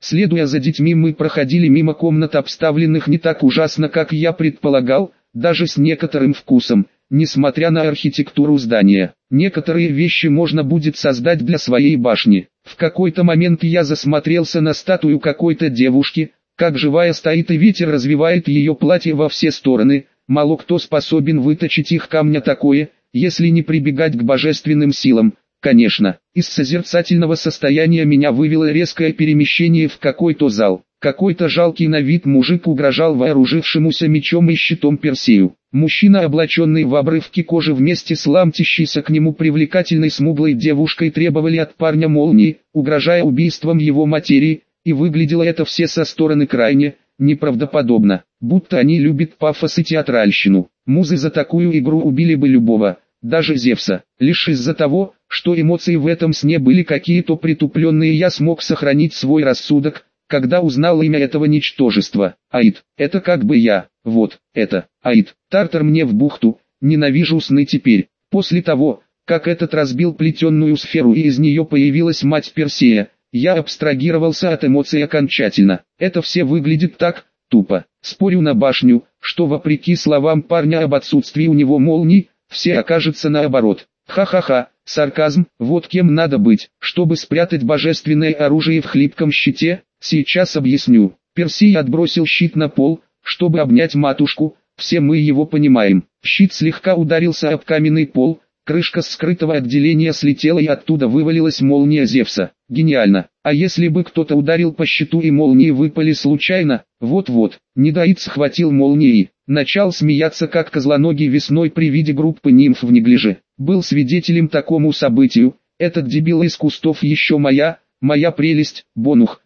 Следуя за детьми, мы проходили мимо комнат, обставленных не так ужасно, как я предполагал, даже с некоторым вкусом, несмотря на архитектуру здания. Некоторые вещи можно будет создать для своей башни. В какой-то момент я засмотрелся на статую какой-то девушки, как живая стоит и ветер развивает ее платье во все стороны. Мало кто способен выточить их камня такое, если не прибегать к божественным силам. Конечно, из созерцательного состояния меня вывело резкое перемещение в какой-то зал. Какой-то жалкий на вид мужик угрожал вооружившемуся мечом и щитом Персею. Мужчина, облаченный в обрывки кожи вместе с ламтящейся к нему привлекательной смуглой девушкой, требовали от парня молнии, угрожая убийством его матери, и выглядело это все со стороны крайне неправдоподобно, будто они любят пафос и театральщину. Музы за такую игру убили бы любого, даже Зевса. Лишь из-за того, что эмоции в этом сне были какие-то притупленные, я смог сохранить свой рассудок, когда узнал имя этого ничтожества. Аид. Это как бы я. Вот, это. Аид. Тартар мне в бухту. Ненавижу сны теперь. После того, как этот разбил плетенную сферу и из нее появилась мать Персея, я абстрагировался от эмоций окончательно. Это все выглядит так тупо. Спорю на башню, что вопреки словам парня об отсутствии у него молний, все окажется наоборот. Ха-ха-ха, сарказм, вот кем надо быть, чтобы спрятать божественное оружие в хлипком щите. Сейчас объясню. Персей отбросил щит на пол, чтобы обнять матушку, все мы его понимаем. Щит слегка ударился об каменный пол, крышка скрытого отделения слетела и оттуда вывалилась молния Зевса. Гениально. А если бы кто-то ударил по щиту и молнии выпали случайно? Вот-вот. Недоид схватил молнией. Начал смеяться как козлоногий весной при виде группы нимф в неглиже. Был свидетелем такому событию. Этот дебил из кустов еще моя прелесть, бонух,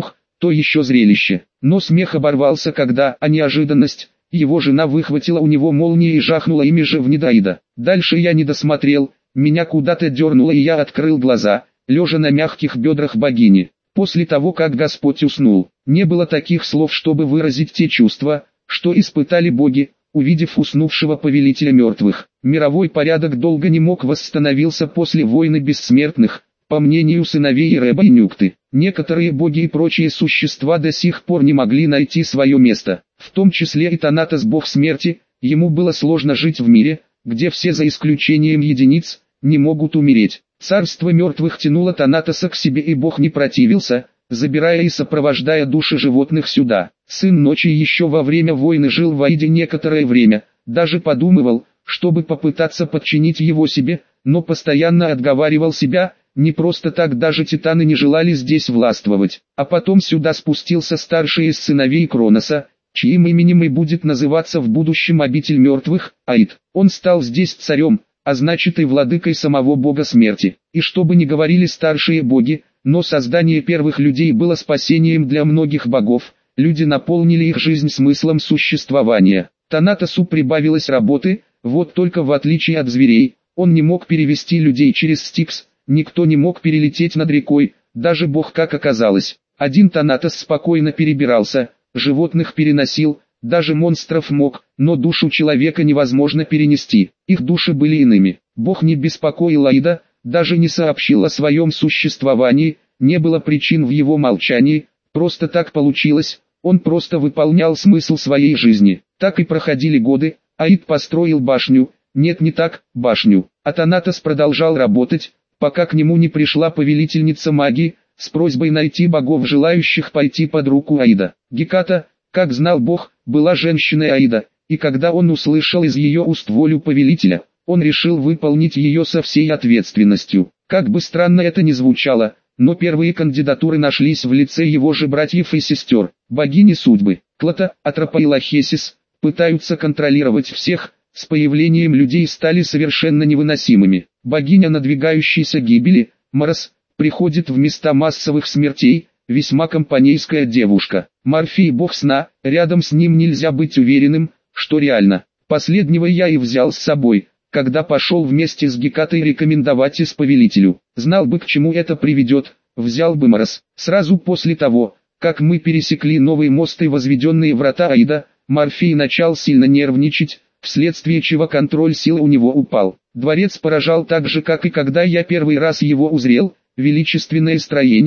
то еще зрелище. Но смех оборвался, когда, неожиданность, его жена выхватила у него молнии и жахнула ими же в недоида. Дальше я не досмотрел, меня куда-то дернуло и я открыл глаза, лежа на мягких бедрах богини. После того, как Господь уснул, не было таких слов, чтобы выразить те чувства, что испытали боги, увидев уснувшего повелителя мертвых. Мировой порядок долго не мог восстановиться после войны бессмертных. По мнению сыновей Реба и Нюкты, некоторые боги и прочие существа до сих пор не могли найти свое место, в том числе и Танатос, бог смерти. Ему было сложно жить в мире, где все за исключением единиц не могут умереть. Царство мертвых тянуло Танатоса к себе, и бог не противился, забирая и сопровождая души животных сюда. Сын ночи еще во время войны жил в Аиде некоторое время, даже подумывал, чтобы попытаться подчинить его себе, но постоянно отговаривал себя. Не просто так даже титаны не желали здесь властвовать. А потом сюда спустился старший из сыновей Кроноса, чьим именем и будет называться в будущем обитель мертвых, Аид. Он стал здесь царем, а значит и владыкой самого бога смерти. И что бы ни говорили старшие боги, но создание первых людей было спасением для многих богов. Люди наполнили их жизнь смыслом существования. Танатосу прибавилось работы, вот только в отличие от зверей, он не мог перевести людей через Стикс. Никто не мог перелететь над рекой, даже бог, как оказалось. Один Танатос спокойно перебирался, животных переносил, даже монстров мог, но душу человека невозможно перенести. Их души были иными. Бог не беспокоил Аида, даже не сообщил о своем существовании, не было причин в его молчании, просто так получилось, он просто выполнял смысл своей жизни. Так и проходили годы, Аид построил башню, нет, не так, башню, а Танатос продолжал работать, пока к нему не пришла повелительница магии, с просьбой найти богов, желающих пойти под руку Аида. Геката, как знал бог, была женщиной Аида, и когда он услышал из ее уст волю повелителя, он решил выполнить ее со всей ответственностью. Как бы странно это ни звучало, но первые кандидатуры нашлись в лице его же братьев и сестер. Богини судьбы, Клота, Атропа и Лахесис, пытаются контролировать всех, с появлением людей стали совершенно невыносимыми. Богиня надвигающейся гибели, Марс, приходит в места массовых смертей, весьма компанейская девушка. Морфей, бог сна, рядом с ним нельзя быть уверенным, что реально. Последнего я и взял с собой, когда пошел вместе с Гекатой рекомендовать повелителю. Знал бы, к чему это приведет, взял бы Марс. Сразу после того, как мы пересекли новый мост и возведенные врата Аида, Морфей начал сильно нервничать, вследствие чего контроль силы у него упал. Дворец поражал так же, как и когда я первый раз его узрел, величественное строение,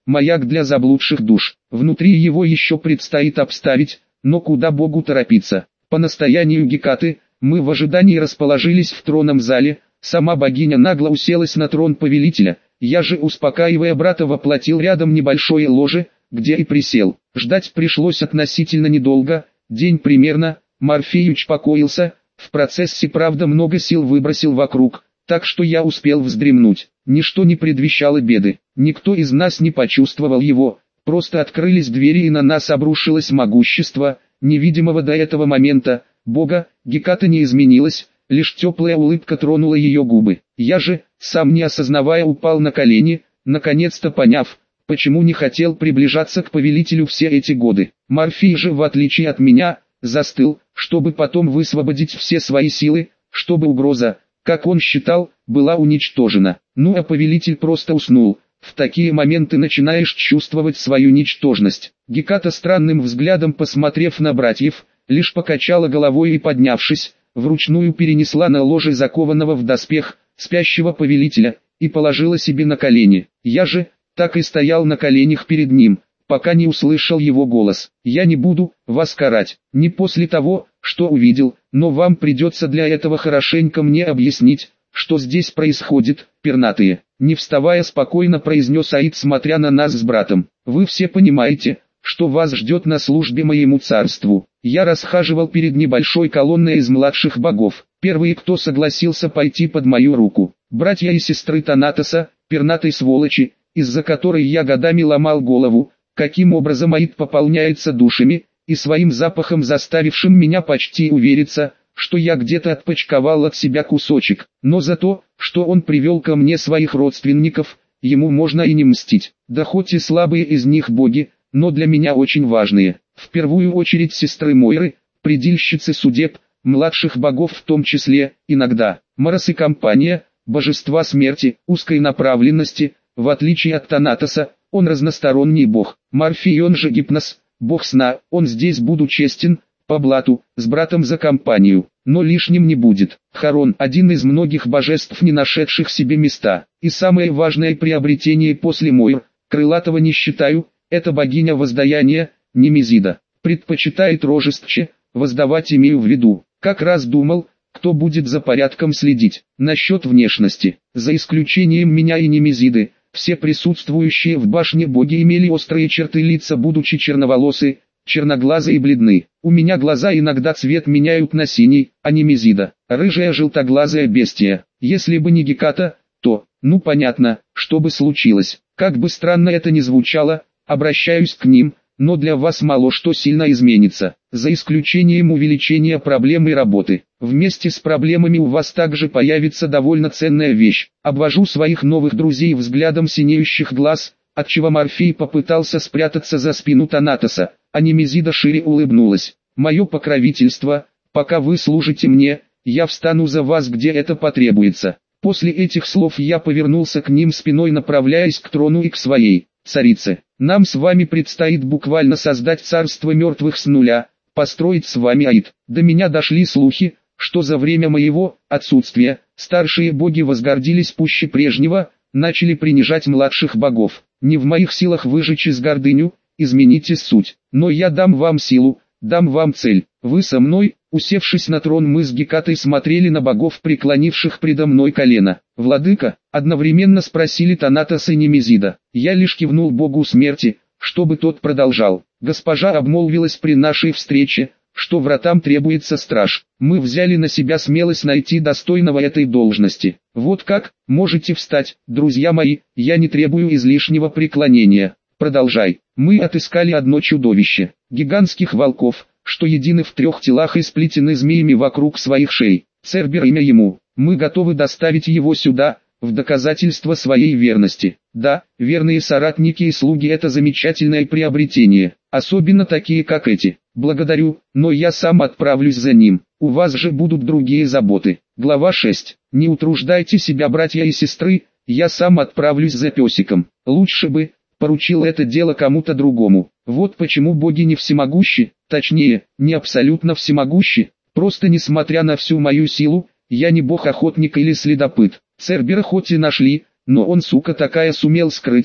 маяк для заблудших душ. Внутри его еще предстоит обставить, но куда Богу торопиться. По настоянию Гекаты, мы в ожидании расположились в тронном зале, сама богиня нагло уселась на трон повелителя, я же, успокаивая брата, воплотил рядом небольшое ложе, где и присел. Ждать пришлось относительно недолго, день примерно. Морфеюч покоился, в процессе правда много сил выбросил вокруг, так что я успел вздремнуть. Ничто не предвещало беды, никто из нас не почувствовал его, просто открылись двери и на нас обрушилось могущество, невидимого до этого момента, Бога. Геката не изменилась, лишь теплая улыбка тронула ее губы. Я же, сам не осознавая, упал на колени, наконец-то поняв, почему не хотел приближаться к повелителю все эти годы. Морфей же, в отличие от меня, застыл, чтобы потом высвободить все свои силы, чтобы угроза, как он считал, была уничтожена. Ну а повелитель просто уснул. В такие моменты начинаешь чувствовать свою ничтожность. Геката, странным взглядом посмотрев на братьев, лишь покачала головой и, поднявшись, вручную перенесла на ложе закованного в доспех спящего повелителя и положила себе на колени. Я же так и стоял на коленях перед ним, пока не услышал его голос. «Я не буду вас карать, не после того, что увидел, но вам придется для этого хорошенько мне объяснить, что здесь происходит, пернатые». Не вставая, спокойно произнес Аид, смотря на нас с братом. «Вы все понимаете, что вас ждет на службе моему царству». Я расхаживал перед небольшой колонной из младших богов. Первые, кто согласился пойти под мою руку. Братья и сестры Танатоса, пернатой сволочи, из-за которой я годами ломал голову, каким образом Аид пополняется душами, и своим запахом заставившим меня почти увериться, что я где-то отпочковал от себя кусочек. Но за то, что он привел ко мне своих родственников, ему можно и не мстить. Да хоть и слабые из них боги, но для меня очень важные. В первую очередь сестры Мойры, предельщицы судеб, младших богов в том числе, иногда. Марос и компания, божества смерти, узкой направленности, в отличие от Танатоса, он разносторонний бог. Морфей, он же Гипнос, бог сна, он здесь, буду честен, по блату, с братом за компанию, но лишним не будет. Харон, один из многих божеств, не нашедших себе места, и самое важное приобретение после Мойр, крылатого не считаю, это богиня воздаяния, Немезида. Предпочитает рожестче, воздавать имею в виду. Как раз думал, кто будет за порядком следить. Насчет внешности, за исключением меня и Немезиды, все присутствующие в башне боги имели острые черты лица, будучи черноволосы, черноглазые и бледны. У меня глаза иногда цвет меняют на синий, а Немезида — рыжая желтоглазая бестия. Если бы не Геката, то, ну понятно, что бы случилось. Как бы странно это ни звучало, обращаюсь к ним, но для вас мало что сильно изменится, за исключением увеличения проблем и работы. Вместе с проблемами у вас также появится довольно ценная вещь. Обвожу своих новых друзей взглядом синеющих глаз, отчего Морфей попытался спрятаться за спину Танатоса, а Немезида шире улыбнулась. «Мое покровительство, пока вы служите мне, я встану за вас, где это потребуется». После этих слов я повернулся к ним спиной, направляясь к трону и к своей царице. «Нам с вами предстоит буквально создать царство мертвых с нуля, построить с вами Аид. До меня дошли слухи, что за время моего отсутствия старшие боги возгордились пуще прежнего, начали принижать младших богов. Не в моих силах выжечь из гордыню, измените суть, но я дам вам силу, дам вам цель. Вы со мной». Усевшись на трон, мы с Гекатой смотрели на богов, преклонивших предо мной колено. «Владыка?» — одновременно спросили Танатос и Немезида. Я лишь кивнул богу смерти, чтобы тот продолжал. «Госпожа обмолвилась при нашей встрече, что вратам требуется страж. Мы взяли на себя смелость найти достойного этой должности. Вот как, можете встать, друзья мои, я не требую излишнего преклонения. Продолжай. Мы отыскали одно чудовище, гигантских волков, что едины в 3 телах и сплетены змеями вокруг своих шей. Цербер имя ему. Мы готовы доставить его сюда, в доказательство своей верности. Да, верные соратники и слуги — это замечательное приобретение, особенно такие как эти. Благодарю, но я сам отправлюсь за ним, у вас же будут другие заботы». Глава 6. Не утруждайте себя, братья и сестры, я сам отправлюсь за песиком. Лучше бы поручил это дело кому-то другому. Вот почему боги не всемогущи, точнее, не абсолютно всемогущи, просто несмотря на всю мою силу, я не бог-охотник или следопыт. Цербера хоть и нашли, но он, сука такая, сумел скрыться,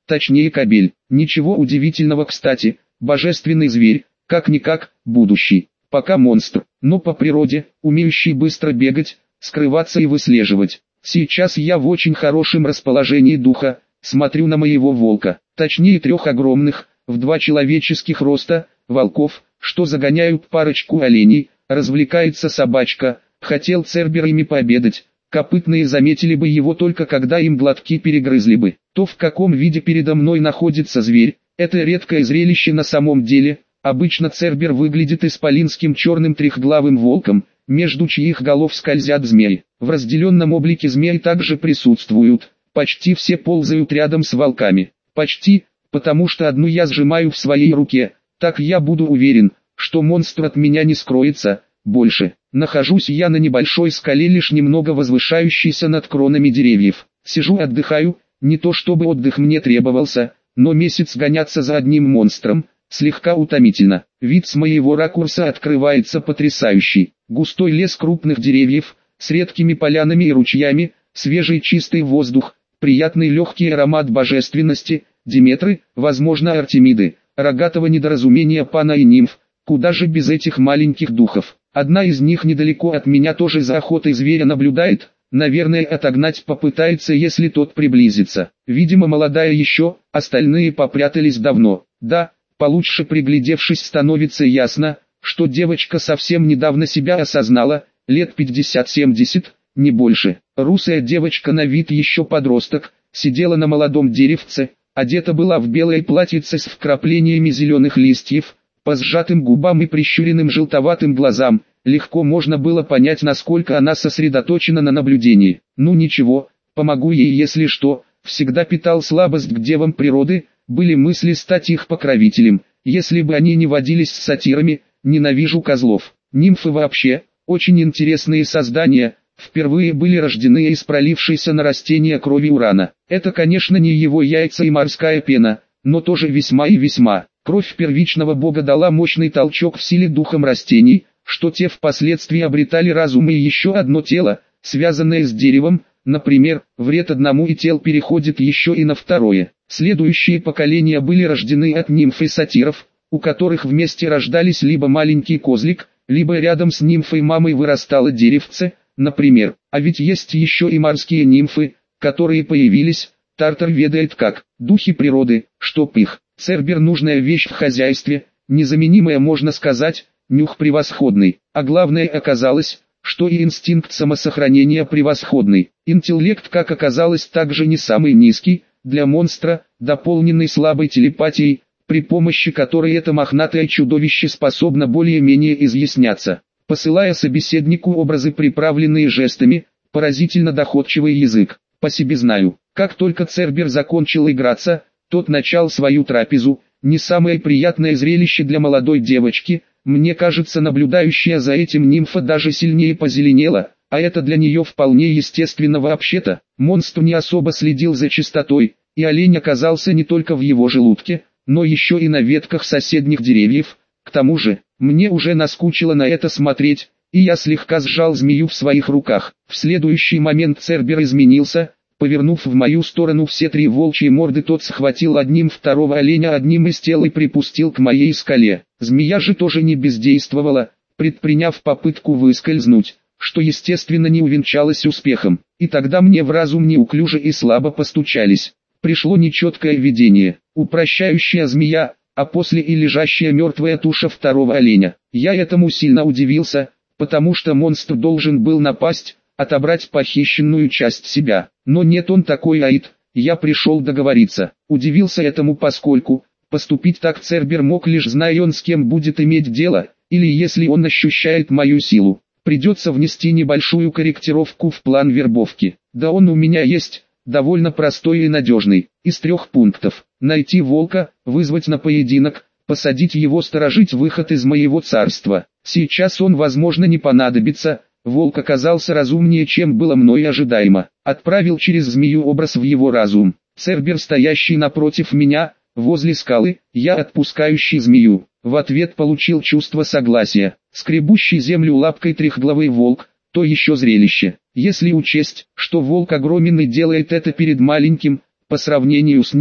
точнее кобель. Ничего удивительного, кстати, божественный зверь, как-никак, будущий, пока монстр, но по природе, умеющий быстро бегать, скрываться и выслеживать. Сейчас я в очень хорошем расположении духа, смотрю на моего волка, точнее 3 огромных, в 2 человеческих роста, волков, что загоняют парочку оленей. Развлекается собачка, хотел Цербер ими пообедать, копытные заметили бы его только когда им глотки перегрызли бы. То, в каком виде передо мной находится зверь, это редкое зрелище на самом деле. Обычно Цербер выглядит исполинским черным трехглавым волком, между чьих голов скользят змеи. В разделенном облике змеи также присутствуют, почти все ползают рядом с волками. Почти, потому что одну я сжимаю в своей руке, так я буду уверен, что монстр от меня не скроется. Больше, нахожусь я на небольшой скале, лишь немного возвышающейся над кронами деревьев. Сижу отдыхаю, не то чтобы отдых мне требовался, но месяц гоняться за одним монстром, слегка утомительно. Вид с моего ракурса открывается потрясающий. Густой лес крупных деревьев, с редкими полянами и ручьями, свежий чистый воздух, приятный легкий аромат божественности, Диметры, возможно Артемиды, рогатого недоразумения Пана и нимф. Куда же без этих маленьких духов? Одна из них недалеко от меня тоже за охотой зверя наблюдает, наверное отогнать попытается, если тот приблизится. Видимо молодая еще, остальные попрятались давно. Да, получше приглядевшись становится ясно, что девочка совсем недавно себя осознала, лет 50-70, не больше. Русая девочка на вид еще подросток, сидела на молодом деревце, одета была в белое платьице с вкраплениями зеленых листьев. По сжатым губам и прищуренным желтоватым глазам, легко можно было понять, насколько она сосредоточена на наблюдении. Ну ничего, помогу ей если что, всегда питал слабость к девам природы, были мысли стать их покровителем, если бы они не водились с сатирами, ненавижу козлов. Нимфы вообще, очень интересные создания, впервые были рождены из пролившейся на растения крови урана. Это конечно не его яйца и морская пена, но тоже весьма и весьма. Кровь первичного бога дала мощный толчок в силе духом растений, что те впоследствии обретали разум и еще одно тело, связанное с деревом, например, вред одному и тел переходит еще и на второе. Следующие поколения были рождены от нимф и сатиров, у которых вместе рождались либо маленький козлик, либо рядом с нимфой мамой вырастало деревце, например. А ведь есть еще и морские нимфы, которые появились, Тартар ведает как, духи природы, чтоб их. Цербер нужная вещь в хозяйстве, незаменимая можно сказать, нюх превосходный, а главное оказалось, что и инстинкт самосохранения превосходный. Интеллект, как оказалось, также не самый низкий, для монстра, дополненный слабой телепатией, при помощи которой это мохнатое чудовище способно более-менее изъясняться, посылая собеседнику образы, приправленные жестами, поразительно доходчивый язык. По себе знаю, как только Цербер закончил играться, тот начал свою трапезу, не самое приятное зрелище для молодой девочки, мне кажется, наблюдающая за этим нимфа даже сильнее позеленела, а это для нее вполне естественно вообще-то. Монстр не особо следил за чистотой, и олень оказался не только в его желудке, но еще и на ветках соседних деревьев. К тому же, мне уже наскучило на это смотреть, и я слегка сжал змею в своих руках. В следующий момент Цербер изменился. Повернув в мою сторону все 3 волчьи морды, тот схватил одним второго оленя одним из тел и припустил к моей скале. Змея же тоже не бездействовала, предприняв попытку выскользнуть, что естественно не увенчалось успехом. И тогда мне в разум неуклюже и слабо постучались. Пришло нечеткое видение, упрощающая змея, а после и лежащая мертвая туша второго оленя. Я этому сильно удивился, потому что монстр должен был напасть, отобрать похищенную часть себя. Но нет, он такой аид, я пришел договориться. Удивился этому, поскольку поступить так Цербер мог, лишь зная он, с кем будет иметь дело, или если он ощущает мою силу. Придется внести небольшую корректировку в план вербовки. Да он у меня есть, довольно простой и надежный, из 3 пунктов. Найти волка, вызвать на поединок, посадить его сторожить выход из моего царства. Сейчас он, возможно, не понадобится. Волк оказался разумнее, чем было мной ожидаемо. Отправил через змею образ в его разум. Цербер, стоящий напротив меня, возле скалы, я отпускающий змею. В ответ получил чувство согласия. Скребущий землю лапкой трехглавый волк, то еще зрелище. Если учесть, что волк огромен и делает это перед маленьким, по сравнению с ним,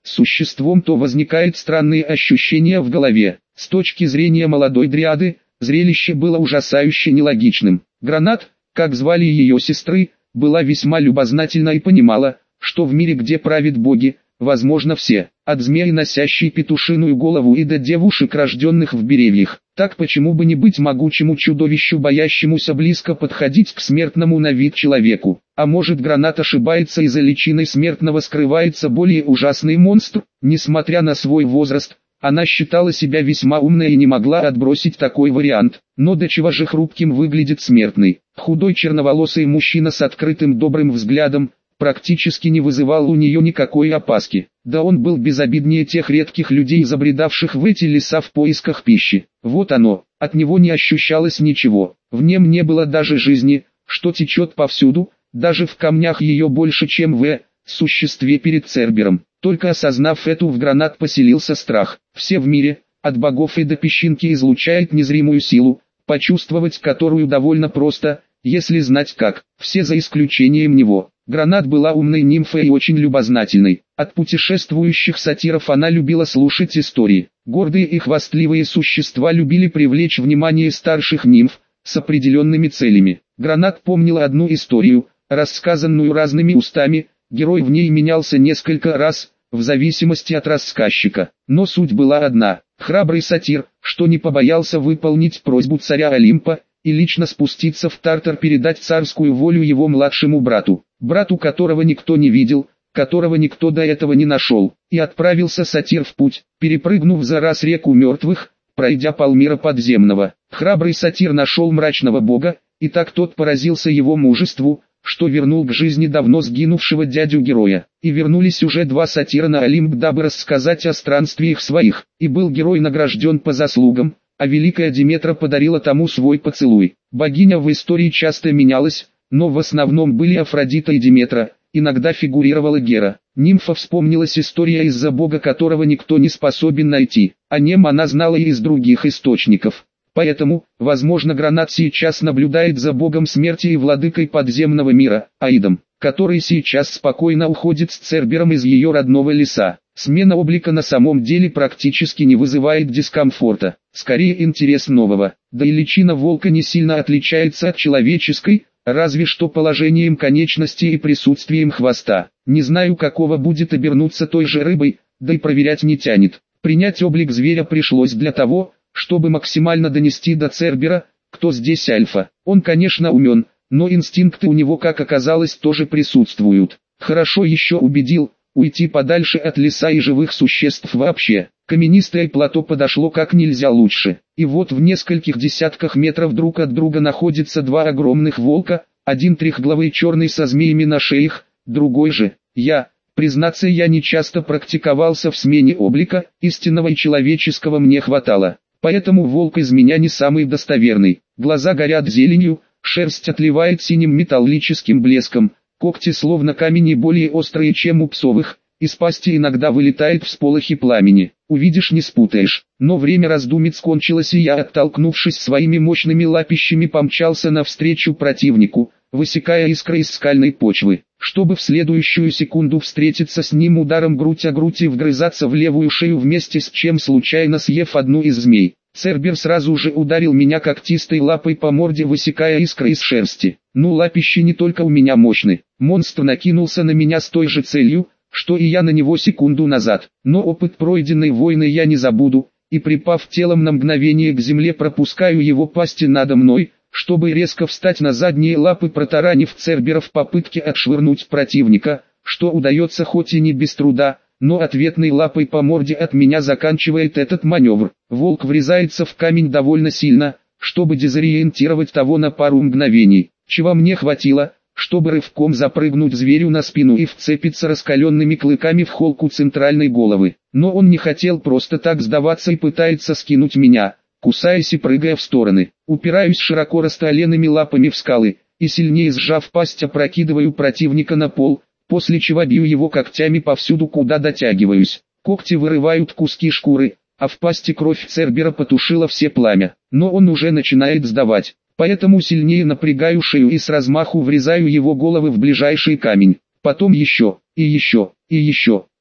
существом, то возникает странные ощущения в голове. С точки зрения молодой дриады, зрелище было ужасающе нелогичным. Гранат, как звали ее сестры, была весьма любознательна и понимала, что в мире, где правят боги, возможно все, от змей, носящей петушиную голову, и до девушек, рожденных в деревьях. Так почему бы не быть могучему чудовищу, боящемуся близко подходить к смертному на вид человеку? А может, Гранат ошибается, и за личиной смертного скрывается более ужасный монстр? Несмотря на свой возраст, она считала себя весьма умной и не могла отбросить такой вариант. Но до чего же хрупким выглядит смертный? Худой черноволосый мужчина с открытым добрым взглядом практически не вызывал у нее никакой опаски. Да он был безобиднее тех редких людей, забредавших в эти леса в поисках пищи. Вот оно, от него не ощущалось ничего, в нем не было даже жизни, что течет повсюду, даже в камнях ее больше, чем в существе перед Цербером. Только осознав это, в Гранат поселился страх. Все в мире, от богов и до песчинки, излучает незримую силу, почувствовать которую довольно просто, если знать как. Все за исключением него. Гранат была умной нимфой и очень любознательной. От путешествующих сатиров она любила слушать истории. Гордые и хвастливые существа любили привлечь внимание старших нимф с определенными целями. Гранат помнила одну историю, рассказанную разными устами. Герой в ней менялся несколько раз, в зависимости от рассказчика. Но суть была одна. Храбрый сатир, что не побоялся выполнить просьбу царя Олимпа и лично спуститься в Тартар, передать царскую волю его младшему брату, которого никто не видел, которого никто до этого не нашел. И отправился сатир в путь, перепрыгнув за раз реку мертвых, пройдя полмира подземного. Храбрый сатир нашел мрачного бога, и так тот поразился его мужеству, что вернул к жизни давно сгинувшего дядю героя. И вернулись уже два сатира на Олимп, дабы рассказать о странствиях своих. И был герой награжден по заслугам, а великая Диметра подарила тому свой поцелуй. Богиня в истории часто менялась, но в основном были Афродита и Диметра, иногда фигурировала Гера. Нимфа вспомнилась история из-за бога, которого никто не способен найти. О нем она знала и из других источников. Поэтому, возможно, Гранат сейчас наблюдает за богом смерти и владыкой подземного мира, Аидом, который сейчас спокойно уходит с Цербером из ее родного леса. Смена облика на самом деле практически не вызывает дискомфорта, скорее интерес нового. Да и личина волка не сильно отличается от человеческой, разве что положением конечностей и присутствием хвоста. Не знаю, какого будет обернуться той же рыбой, да и проверять не тянет. Принять облик зверя пришлось для того, чтобы максимально донести до Цербера, кто здесь альфа. Он, конечно, умен, но инстинкты у него, как оказалось, тоже присутствуют. Хорошо еще убедил уйти подальше от леса и живых существ вообще. Каменистое плато подошло как нельзя лучше. И вот в нескольких десятках метров друг от друга находятся два огромных волка, один трехглавый черный со змеями на шеях, другой же, я. Признаться, я не часто практиковался в смене облика, истинного и человеческого мне хватало. Поэтому волк из меня не самый достоверный. Глаза горят зеленью, шерсть отливает синим металлическим блеском, когти словно камень и более острые, чем у псовых, из пасти иногда вылетает всполохи пламени. Увидишь, не спутаешь. Но время раздумить скончилось, и я, оттолкнувшись своими мощными лапищами, помчался навстречу противнику, высекая искры из скальной почвы, чтобы в следующую секунду встретиться с ним ударом грудь о грудь и вгрызаться в левую шею, вместе с чем случайно съев одну из змей. Цербер сразу же ударил меня когтистой лапой по морде, высекая искры из шерсти. Ну, лапищи не только у меня мощны. Монстр накинулся на меня с той же целью, что и я на него секунду назад. Но опыт пройденной войны я не забуду, и припав телом на мгновение к земле, пропускаю его пасти надо мной, чтобы резко встать на задние лапы, протаранив Цербера в попытке отшвырнуть противника, что удается хоть и не без труда, но ответной лапой по морде от меня заканчивает этот маневр. Волк врезается в камень довольно сильно, чтобы дезориентировать того на пару мгновений, чего мне хватило, чтобы рывком запрыгнуть зверю на спину и вцепиться раскаленными клыками в холку центральной головы. Но он не хотел просто так сдаваться и пытается скинуть меня, кусаясь и прыгая в стороны. Упираюсь широко растопыренными лапами в скалы, и сильнее сжав пасть, опрокидываю противника на пол, после чего бью его когтями повсюду, куда дотягиваюсь. Когти вырывают куски шкуры, а в пасти кровь Цербера потушила все пламя. Но он уже начинает сдавать, поэтому сильнее напрягаю шею и с размаху врезаю его головы в ближайший камень. Потом еще, и еще, и еще.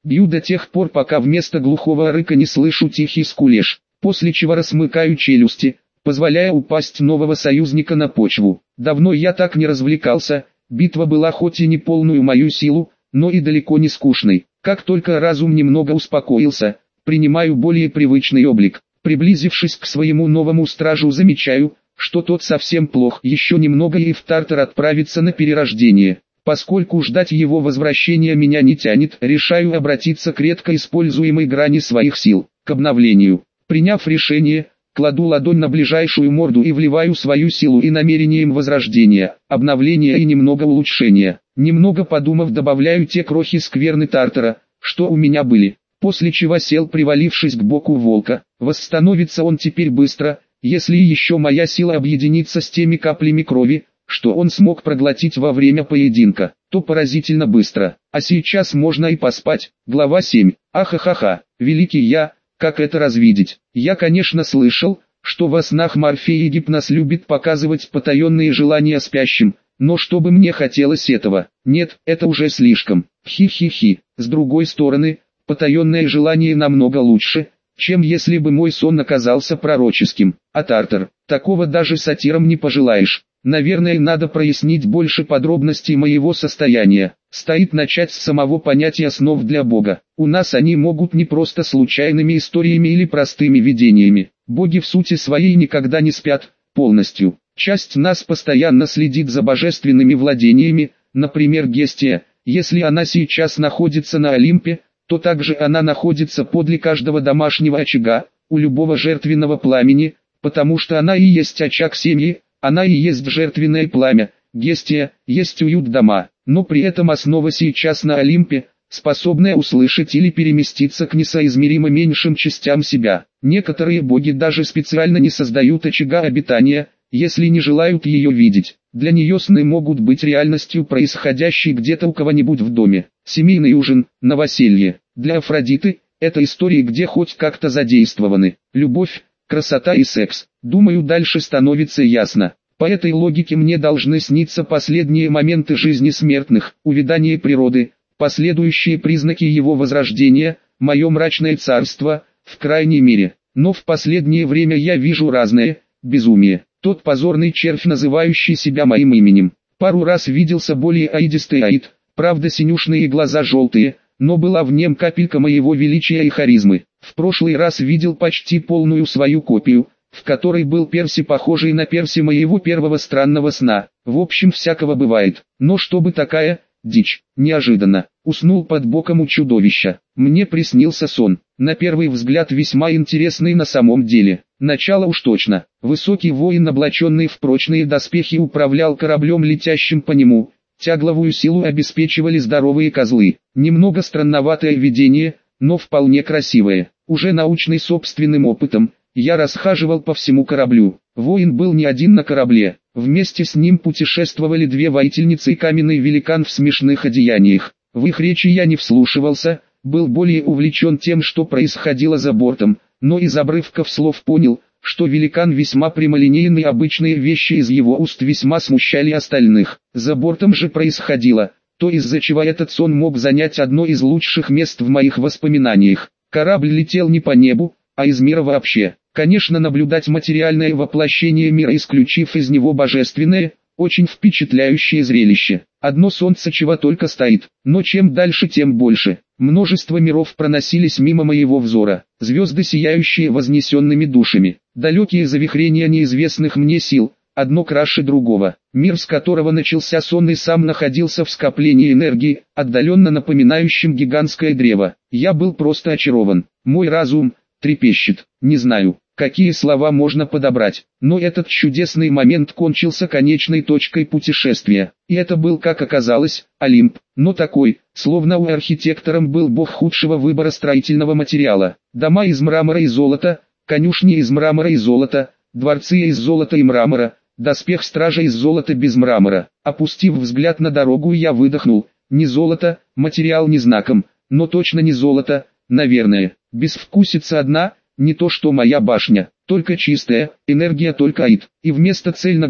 Бью до тех пор, пока вместо глухого рыка не слышу тихий скулеж, после чего размыкаю челюсти, позволяя упасть нового союзника на почву. Давно я так не развлекался, битва была хоть и не полную мою силу, но и далеко не скучной. Как только разум немного успокоился, принимаю более привычный облик. Приблизившись к своему новому стражу, замечаю, что тот совсем плох. Еще немного и в Тартар отправится на перерождение. Поскольку ждать его возвращения меня не тянет, решаю обратиться к редко используемой грани своих сил, к обновлению. Приняв решение, кладу ладонь на ближайшую морду и вливаю свою силу и намерением возрождения, обновления и немного улучшения. Немного подумав, добавляю те крохи скверны Тартара, что у меня были, после чего сел, привалившись к боку волка. Восстановится он теперь быстро, если еще моя сила объединится с теми каплями крови, что он смог проглотить во время поединка, то поразительно быстро. А сейчас можно и поспать. Глава 7. Ахахаха, великий я, как это развидеть? Я, конечно, слышал, что во снах Морфей и Гипноз любит показывать потаенные желания спящим, но чтобы мне хотелось этого, нет, это уже слишком. Хи-хи-хи. С другой стороны, потаенное желание намного лучше, чем если бы мой сон оказался пророческим. А Тартар, такого даже сатирам не пожелаешь. Наверное, надо прояснить больше подробностей моего состояния. Стоит начать с самого понятия снов для Бога. У нас они могут не просто случайными историями или простыми видениями. Боги в сути своей никогда не спят полностью. Часть нас постоянно следит за божественными владениями, например Гестия. Если она сейчас находится на Олимпе, то также она находится подле каждого домашнего очага, у любого жертвенного пламени, потому что она и есть очаг семьи, она и есть жертвенное пламя. Гестия, есть уют дома, но при этом основа сейчас на Олимпе, способная услышать или переместиться к несоизмеримо меньшим частям себя. Некоторые боги даже специально не создают очага обитания, если не желают ее видеть. Для нее сны могут быть реальностью, происходящей где-то у кого-нибудь в доме. Семейный ужин, новоселье. Для Афродиты – это истории, где хоть как-то задействованы любовь, красота и секс. Думаю, дальше становится ясно. По этой логике мне должны сниться последние моменты жизни смертных, увядание природы, последующие признаки его возрождения, мое мрачное царство, в крайней мере. Но в последнее время я вижу разное, безумие. Тот позорный червь, называющий себя моим именем. Пару раз виделся более аидистый аид, правда синюшные глаза желтые, но была в нем капелька моего величия и харизмы. В прошлый раз видел почти полную свою копию, в которой был Перси, похожий на Перси моего первого странного сна. В общем, всякого бывает. Но чтобы такая дичь, неожиданно, уснул под боком у чудовища. Мне приснился сон, на первый взгляд весьма интересный на самом деле. Начало уж точно. Высокий воин, облаченный в прочные доспехи, управлял кораблем, летящим по нему. Тягловую силу обеспечивали здоровые козлы. Немного странноватое видение, но вполне красивое. Уже научный собственным опытом, я расхаживал по всему кораблю. Воин был не один на корабле. Вместе с ним путешествовали две воительницы и каменный великан в смешных одеяниях. В их речи я не вслушивался, был более увлечен тем, что происходило за бортом, но из обрывков слов понял, что великан весьма прямолинейный, обычные вещи из его уст весьма смущали остальных. За бортом же происходило то, из-за чего этот сон мог занять одно из лучших мест в моих воспоминаниях. Корабль летел не по небу, а из мира вообще. Конечно, наблюдать материальное воплощение мира, исключив из него божественное, очень впечатляющее зрелище. Одно солнце чего только стоит, но чем дальше, тем больше. Множество миров проносились мимо моего взора, звезды, сияющие вознесенными душами, далекие завихрения неизвестных мне сил, одно краше другого. Мир, с которого начался сон, и сам находился в скоплении энергии, отдаленно напоминающем гигантское древо. Я был просто очарован. Мой разум трепещет. Не знаю, какие слова можно подобрать, но этот чудесный момент кончился конечной точкой путешествия. И это был, как оказалось, Олимп, но такой, словно у архитектором был бог худшего выбора строительного материала. Дома из мрамора и золота, конюшни из мрамора и золота, дворцы из золота и мрамора, доспех стража из золота без мрамора. Опустив взгляд на дорогу, я выдохнул. Не золото, материал не знаком, но точно не золото, наверное. Безвкусица одна, не то что моя башня, только чистая, энергия только аид. И вместо цельно горы,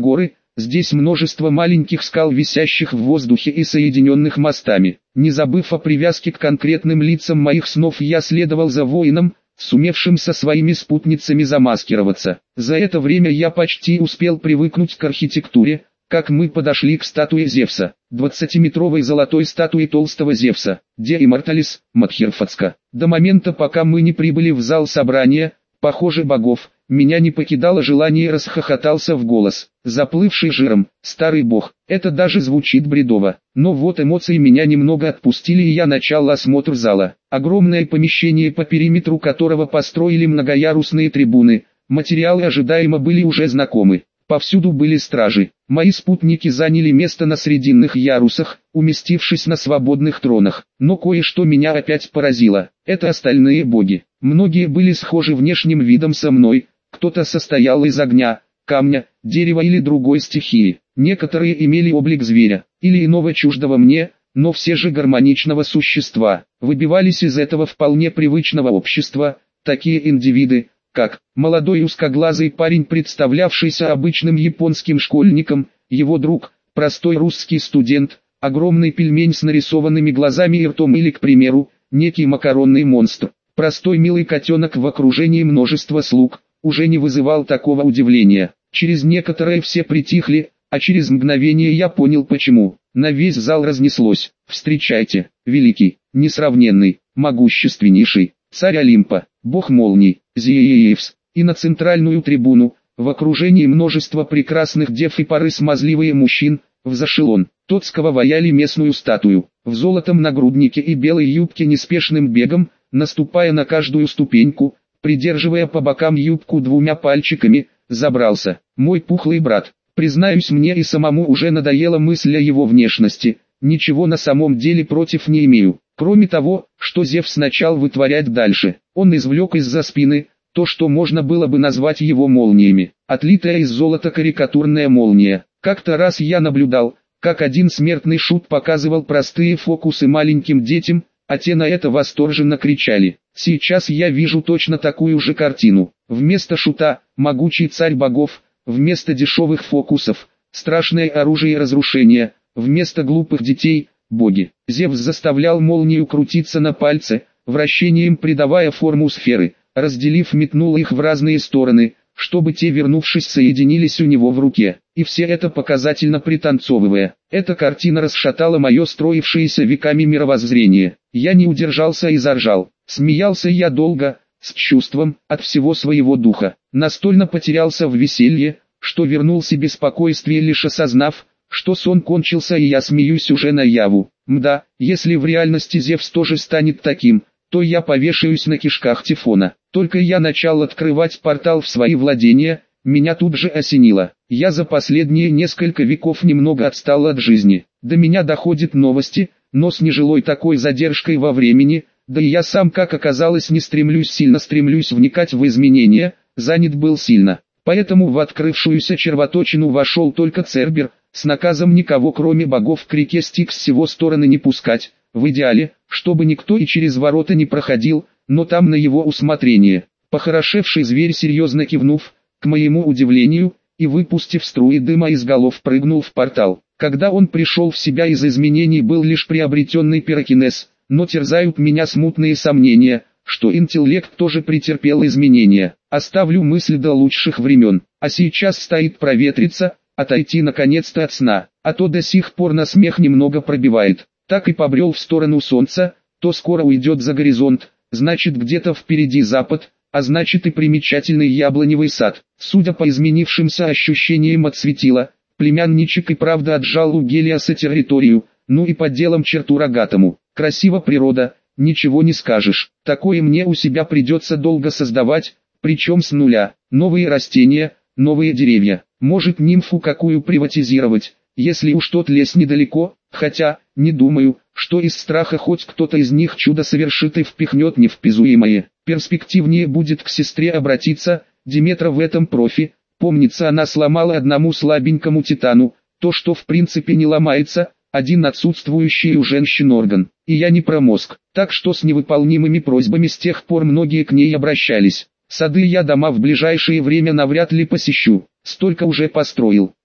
здесь множество маленьких скал, висящих в воздухе и соединенных мостами. Не забыв о привязке к конкретным лицам моих снов, я следовал за воином, сумевшим со своими спутницами замаскироваться. За это время я почти успел привыкнуть к архитектуре, как мы подошли к статуе Зевса, 20-метровой золотой статуе толстого Зевса, De Immortalis, Мадхирфатска. До момента, пока мы не прибыли в зал собрания, похоже, богов, меня не покидало желание, расхохотался в голос. Заплывший жиром, старый бог, это даже звучит бредово. Но вот эмоции меня немного отпустили, и я начал осмотр зала. Огромное помещение, по периметру которого построили многоярусные трибуны, материалы ожидаемо были уже знакомы. Повсюду были стражи. Мои спутники заняли место на срединных ярусах, уместившись на свободных тронах. Но кое-что меня опять поразило. Это остальные боги. Многие были схожи внешним видом со мной. Кто-то состоял из огня, камня, дерева или другой стихии. Некоторые имели облик зверя, или иного чуждого мне, но все же гармоничного существа. Выбивались из этого вполне привычного общества, такие индивиды, как молодой узкоглазый парень, представлявшийся обычным японским школьником, его друг, простой русский студент, огромный пельмень с нарисованными глазами и ртом, или, к примеру, некий макаронный монстр. Простой милый котенок в окружении множества слуг уже не вызывал такого удивления. Через некоторое все притихли, а через мгновение я понял почему. На весь зал разнеслось: «Встречайте, великий, несравненный, могущественнейший, царь Олимпа, бог молний, Зеевс». И на центральную трибуну, в окружении множества прекрасных дев и пары смазливые мужчин, взошел он. Тотского ваяли местную статую, в золотом нагруднике и белой юбке, неспешным бегом, наступая на каждую ступеньку, придерживая по бокам юбку двумя пальчиками, забрался мой пухлый брат. Признаюсь, мне и самому уже надоела мысль о его внешности. Ничего на самом деле против не имею, кроме того, что Зевс начал вытворять дальше. Он извлек из-за спины то, что можно было бы назвать его молниями. Отлитая из золота карикатурная молния. Как-то раз я наблюдал, как один смертный шут показывал простые фокусы маленьким детям, а те на это восторженно кричали. Сейчас я вижу точно такую же картину. Вместо шута – могучий царь богов, вместо дешевых фокусов – страшное оружие разрушения, вместо глупых детей – боги. Зевс заставлял молнию крутиться на пальце, вращением придавая форму сферы, разделив, метнул их в разные стороны, чтобы те, вернувшись, соединились у него в руке. И все это показательно пританцовывая. Эта картина расшатала мое строившееся веками мировоззрение. Я не удержался и заржал. Смеялся я долго, с чувством, от всего своего духа. Настолько потерялся в веселье, что вернул себе спокойствие, лишь осознав, что сон кончился, и я смеюсь уже наяву. Мда, если в реальности Зевс тоже станет таким, то я повешаюсь на кишках Тифона. Только я начал открывать портал в свои владения, меня тут же осенило. Я за последние несколько веков немного отстал от жизни. До меня доходят новости, но с нежилой такой задержкой во времени, да и я сам, как оказалось, не стремлюсь вникать в изменения, занят был сильно. Поэтому в открывшуюся червоточину вошел только Цербер, с наказом никого кроме богов к реке Стикс с его стороны не пускать, в идеале, чтобы никто и через ворота не проходил, но там на его усмотрение. Похорошевший зверь, серьезно кивнув, к моему удивлению, и выпустив струи дыма из голов, прыгнул в портал. Когда он пришел в себя, из изменений был лишь приобретенный пирокинез, но терзают меня смутные сомнения, что интеллект тоже претерпел изменения. Оставлю мысль до лучших времен, а сейчас стоит проветриться, отойти наконец-то от сна, а то до сих пор на смех немного пробивает. Так и побрел в сторону солнца, то скоро уйдет за горизонт, значит где-то впереди запад, а значит и примечательный яблоневый сад. Судя по изменившимся ощущениям от светила, племянничек и правда отжал у Гелиоса территорию, ну и под делом черту рогатому. Красива природа, ничего не скажешь. Такое мне у себя придется долго создавать, причем с нуля. Новые растения, новые деревья. Может, нимфу какую приватизировать, если уж тот лес недалеко, хотя, не думаю, что из страха хоть кто-то из них чудо совершит и впихнет невпизуемое. Перспективнее будет к сестре обратиться, Диметра в этом профи. Помнится, она сломала одному слабенькому титану, то что в принципе не ломается, один отсутствующий у женщин орган. И я не про мозг, так что с невыполнимыми просьбами с тех пор многие к ней обращались. Сады я дома в ближайшее время навряд ли посещу, столько уже построил.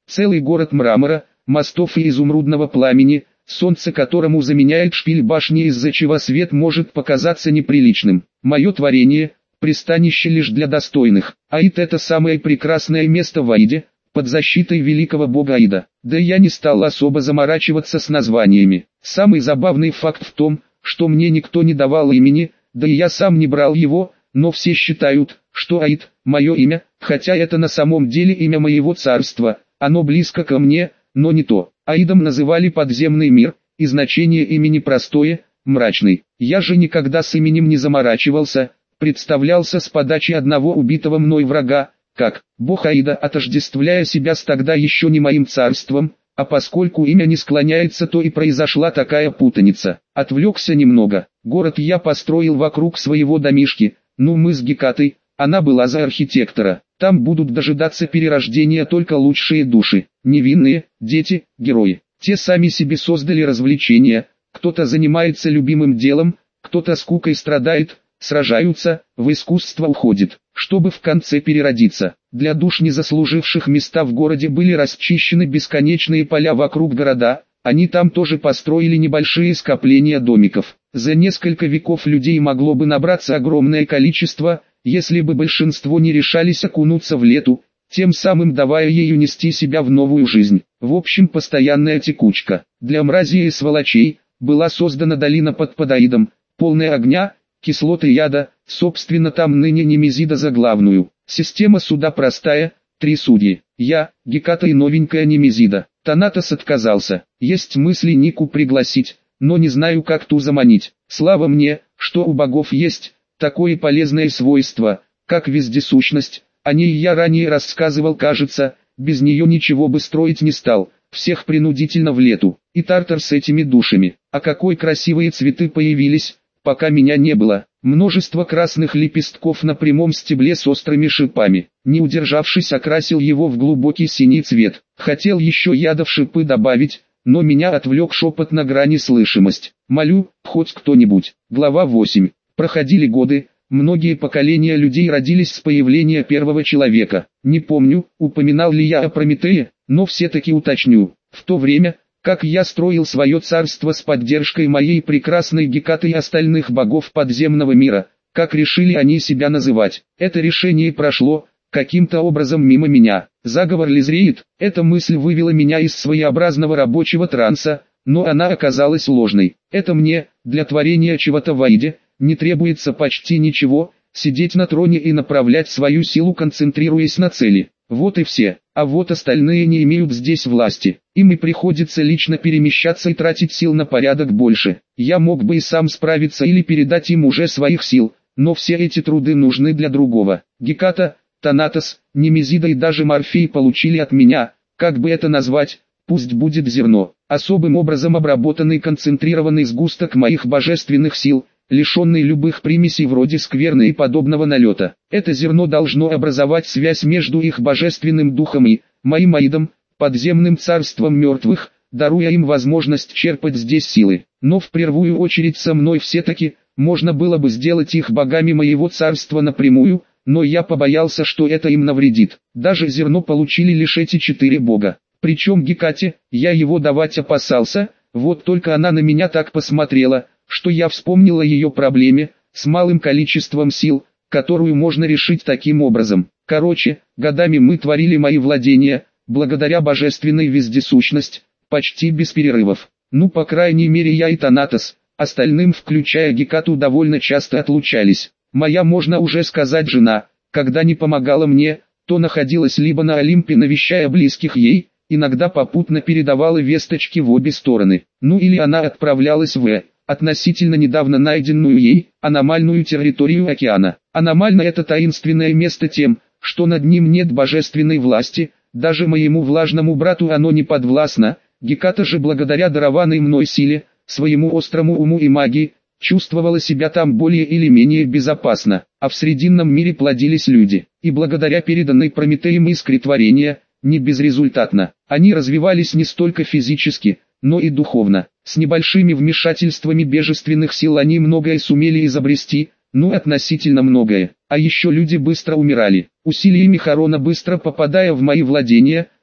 Целый город мрамора, мостов и изумрудного пламени, солнце которому заменяет шпиль башни, из-за чего свет может показаться неприличным. Мое творение – пристанище лишь для достойных. Аид – это самое прекрасное место в Аиде, под защитой великого бога Аида. Да я не стал особо заморачиваться с названиями. Самый забавный факт в том, что мне никто не давал имени, да и я сам не брал его, но все считают, что Аид – мое имя, хотя это на самом деле имя моего царства, оно близко ко мне, но не то. Аидом называли подземный мир, и значение имени простое – мрачный. Я же никогда с именем не заморачивался, представлялся с подачи одного убитого мной врага, как бог Аида, отождествляя себя с тогда еще не моим царством, а поскольку имя не склоняется, то и произошла такая путаница. Отвлекся немного. Город я построил вокруг своего домишки, мы с Гекатой, она была за архитектора. Там будут дожидаться перерождения только лучшие души, невинные, дети, герои. Те сами себе создали развлечения, кто-то занимается любимым делом, кто-то скукой страдает, сражаются, в искусство уходит, чтобы в конце переродиться. Для душ, не заслуживших места в городе, были расчищены бесконечные поля вокруг города, они там тоже построили небольшие скопления домиков. За несколько веков людей могло бы набраться огромное количество, если бы большинство не решались окунуться в лету, тем самым давая ей унести себя в новую жизнь. В общем, постоянная текучка. Для мразей и сволочей была создана долина под Аидом, полная огня, кислоты, яда, собственно там ныне Немезида за главную. Система суда простая, 3 судьи. Я, Геката и новенькая Немезида. Танатос отказался. Есть мысли Нику пригласить, но не знаю, как ту заманить. Слава мне, что у богов есть такое полезное свойство, как вездесущность. О ней я ранее рассказывал, кажется, без нее ничего бы строить не стал. Всех принудительно в лету. И Тартар с этими душами. А какой красивые цветы появились, пока меня не было. Множество красных лепестков на прямом стебле с острыми шипами. Не удержавшись, окрасил его в глубокий синий цвет. Хотел еще яда в шипы добавить, но меня отвлек шепот на грани слышимость. Молю, хоть кто-нибудь. Глава 8. Проходили годы, многие поколения людей родились с появления первого человека. Не помню, упоминал ли я о Прометее, но все-таки уточню. В то время, как я строил свое царство с поддержкой моей прекрасной Гекаты и остальных богов подземного мира, как решили они себя называть. Это решение прошло каким-то образом мимо меня. Заговор ли зреет? Эта мысль вывела меня из своеобразного рабочего транса, но она оказалась ложной. Это мне, для творения чего-то в Аиде, не требуется почти ничего, сидеть на троне и направлять свою силу, концентрируясь на цели. Вот и все. А вот остальные не имеют здесь власти. Им и приходится лично перемещаться и тратить сил на порядок больше. Я мог бы и сам справиться или передать им уже своих сил, но все эти труды нужны для другого. Геката, Танатос, Немезида и даже Морфей получили от меня, как бы это назвать, пусть будет зерно, особым образом обработанный концентрированный сгусток моих божественных сил, лишенный любых примесей вроде скверны и подобного налета. Это зерно должно образовать связь между их божественным духом и моим Аидом, подземным царством мертвых, даруя им возможность черпать здесь силы. Но в первую очередь со мной все-таки можно было бы сделать их богами моего царства напрямую, но я побоялся, что это им навредит. Даже зерно получили лишь эти 4 бога. Причем Гекате, я его давать опасался, вот только она на меня так посмотрела, что я вспомнил о ее проблеме, с малым количеством сил, которую можно решить таким образом. Короче, годами мы творили мои владения, благодаря божественной вездесущности, почти без перерывов. По крайней мере я и Танатос, остальным, включая Гекату, довольно часто отлучались. Моя, можно уже сказать, жена, когда не помогала мне, то находилась либо на Олимпе, навещая близких ей, иногда попутно передавала весточки в обе стороны. Или она отправлялась в относительно недавно найденную ей, аномальную территорию океана. Аномально это таинственное место тем, что над ним нет божественной власти, даже моему влажному брату оно не подвластно. Геката же, благодаря дарованной мной силе, своему острому уму и магии, чувствовала себя там более или менее безопасно, а в Срединном мире плодились люди, и благодаря переданной Прометеем искре творения, не безрезультатно, они развивались не столько физически, но и духовно. С небольшими вмешательствами божественных сил они многое сумели изобрести, относительно многое. А еще люди быстро умирали. Усилиями Харона, быстро попадая в мои владения,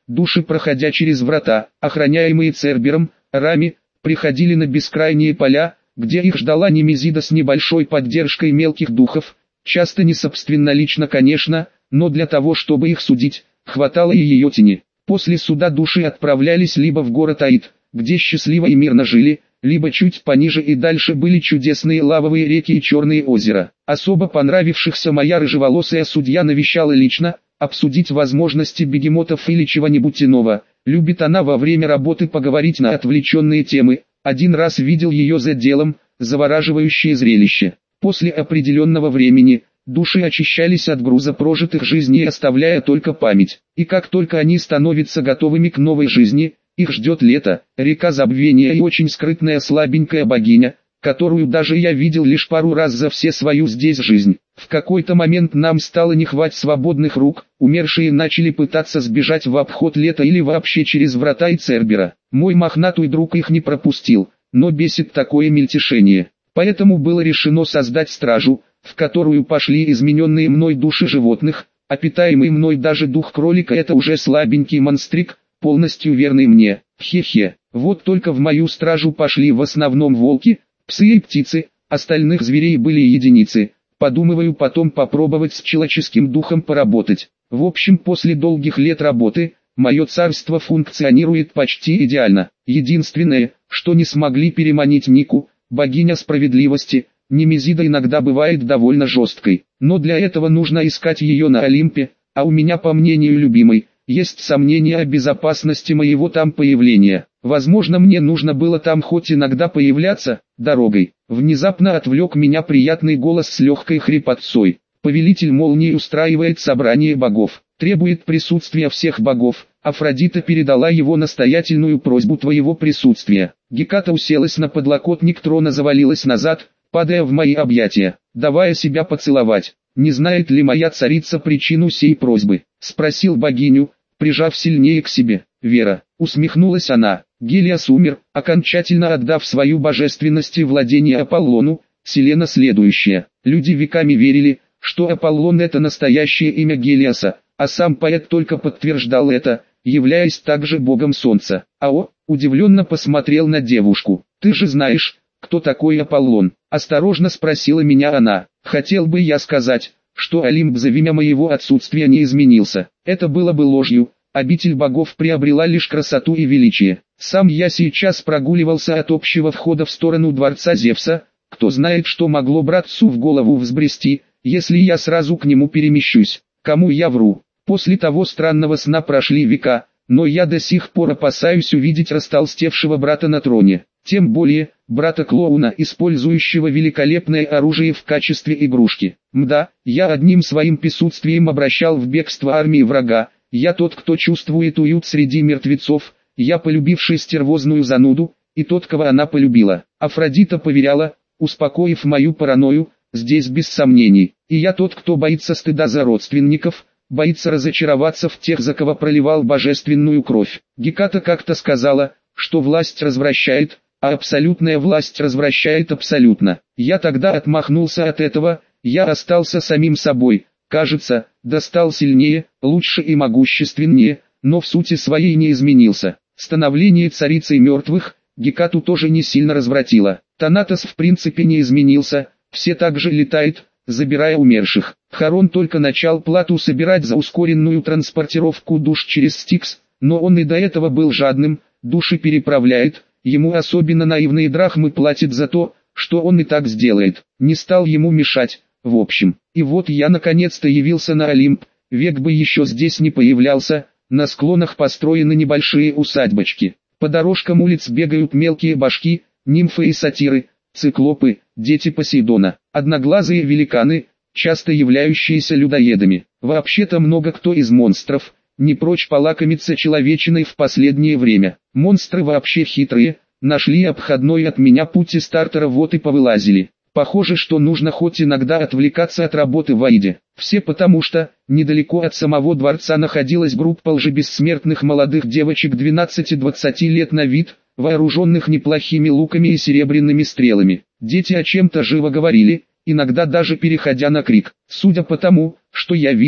души, проходя через врата, охраняемые Цербером, Рами, приходили на бескрайние поля, где их ждала Немезида с небольшой поддержкой мелких духов, часто не собственнолично, конечно, но для того, чтобы их судить, хватало и ее тени. После суда души отправлялись либо в город Аид, где счастливо и мирно жили, либо чуть пониже и дальше были чудесные лавовые реки и черные озера. Особо понравившихся моя рыжеволосая судья навещала лично, обсудить возможности бегемотов или чего-нибудь иного. Любит она во время работы поговорить на отвлеченные темы. Один раз видел ее за делом, завораживающее зрелище. После определенного времени, души очищались от груза прожитых жизней, оставляя только память. И как только они становятся готовыми к новой жизни, их ждет лето, река забвения и очень скрытная слабенькая богиня, которую даже я видел лишь пару раз за все свою здесь жизнь. В какой-то момент нам стало не хватать свободных рук, умершие начали пытаться сбежать в обход лета или вообще через врата и Цербера. Мой мохнатый друг их не пропустил, но бесит такое мельтешение. Поэтому было решено создать стражу, в которую пошли измененные мной души животных, а питаемый мной даже дух кролика — это уже слабенький монстрик, полностью верный мне. Хе-хе. Вот только в мою стражу пошли в основном волки, псы и птицы, остальных зверей были единицы. Подумываю потом попробовать с человеческим духом поработать. В общем, после долгих лет работы, мое царство функционирует почти идеально. Единственное, что не смогли переманить Нику, богиня справедливости, Немезида иногда бывает довольно жесткой. Но для этого нужно искать ее на Олимпе, а у меня, по мнению любимой, есть сомнения о безопасности моего там появления. Возможно, мне нужно было там хоть иногда появляться, дорогой. Внезапно отвлек меня приятный голос с легкой хрипотцой. Повелитель молнии устраивает собрание богов, требует присутствия всех богов. Афродита передала его настоятельную просьбу твоего присутствия. Геката уселась на подлокотник трона, завалилась назад, падая в мои объятия, давая себя поцеловать. «Не знает ли моя царица причину сей просьбы?» — спросил богиню, прижав сильнее к себе. «Вера», — усмехнулась она. Гелиос умер, окончательно отдав свою божественность и владение Аполлону. Селена следующая. Люди веками верили, что Аполлон — это настоящее имя Гелиоса, а сам поэт только подтверждал это, являясь также богом солнца. Ао, удивленно посмотрел на девушку. «Ты же знаешь, кто такой Аполлон?» — осторожно спросила меня она. Хотел бы я сказать, что Олимп за время моего отсутствия не изменился. Это было бы ложью. Обитель богов приобрела лишь красоту и величие. Сам я сейчас прогуливался от общего входа в сторону дворца Зевса. Кто знает, что могло братцу в голову взбрести, если я сразу к нему перемещусь. Кому я вру? После того странного сна прошли века, но я до сих пор опасаюсь увидеть растолстевшего брата на троне. Тем более, брата-клоуна, использующего великолепное оружие в качестве игрушки. Мда, я одним своим присутствием обращал в бегство армии врага. Я тот, кто чувствует уют среди мертвецов. Я полюбивший стервозную зануду, и тот, кого она полюбила. Афродита поверяла, успокоив мою паранойю, здесь без сомнений. И я тот, кто боится стыда за родственников, боится разочароваться в тех, за кого проливал божественную кровь. Геката как-то сказала, что власть развращает, а абсолютная власть развращает абсолютно. Я тогда отмахнулся от этого, я остался самим собой, кажется, стал сильнее, лучше и могущественнее, но в сути своей не изменился. Становление царицей мертвых, Гекату тоже не сильно развратило. Танатос в принципе не изменился, все так же летает, забирая умерших. Харон только начал плату собирать за ускоренную транспортировку душ через Стикс, но он и до этого был жадным, души переправляет. Ему особенно наивные драхмы платят за то, что он и так сделает. Не стал ему мешать, в общем. И вот я наконец-то явился на Олимп, век бы еще здесь не появлялся. На склонах построены небольшие усадьбочки. По дорожкам улиц бегают мелкие башки, нимфы и сатиры, циклопы, дети Посейдона, одноглазые великаны, часто являющиеся людоедами. Вообще-то много кто из монстров не прочь полакомиться человечиной в последнее время. Монстры вообще хитрые, нашли обходной от меня путь и стартера, вот и повылазили. Похоже, что нужно хоть иногда отвлекаться от работы в Аиде. Все потому что, недалеко от самого дворца находилась группа лжебессмертных молодых девочек 12-20 лет на вид, вооруженных неплохими луками и серебряными стрелами. Дети о чем-то живо говорили, иногда даже переходя на крик. Судя по тому, что я вижу,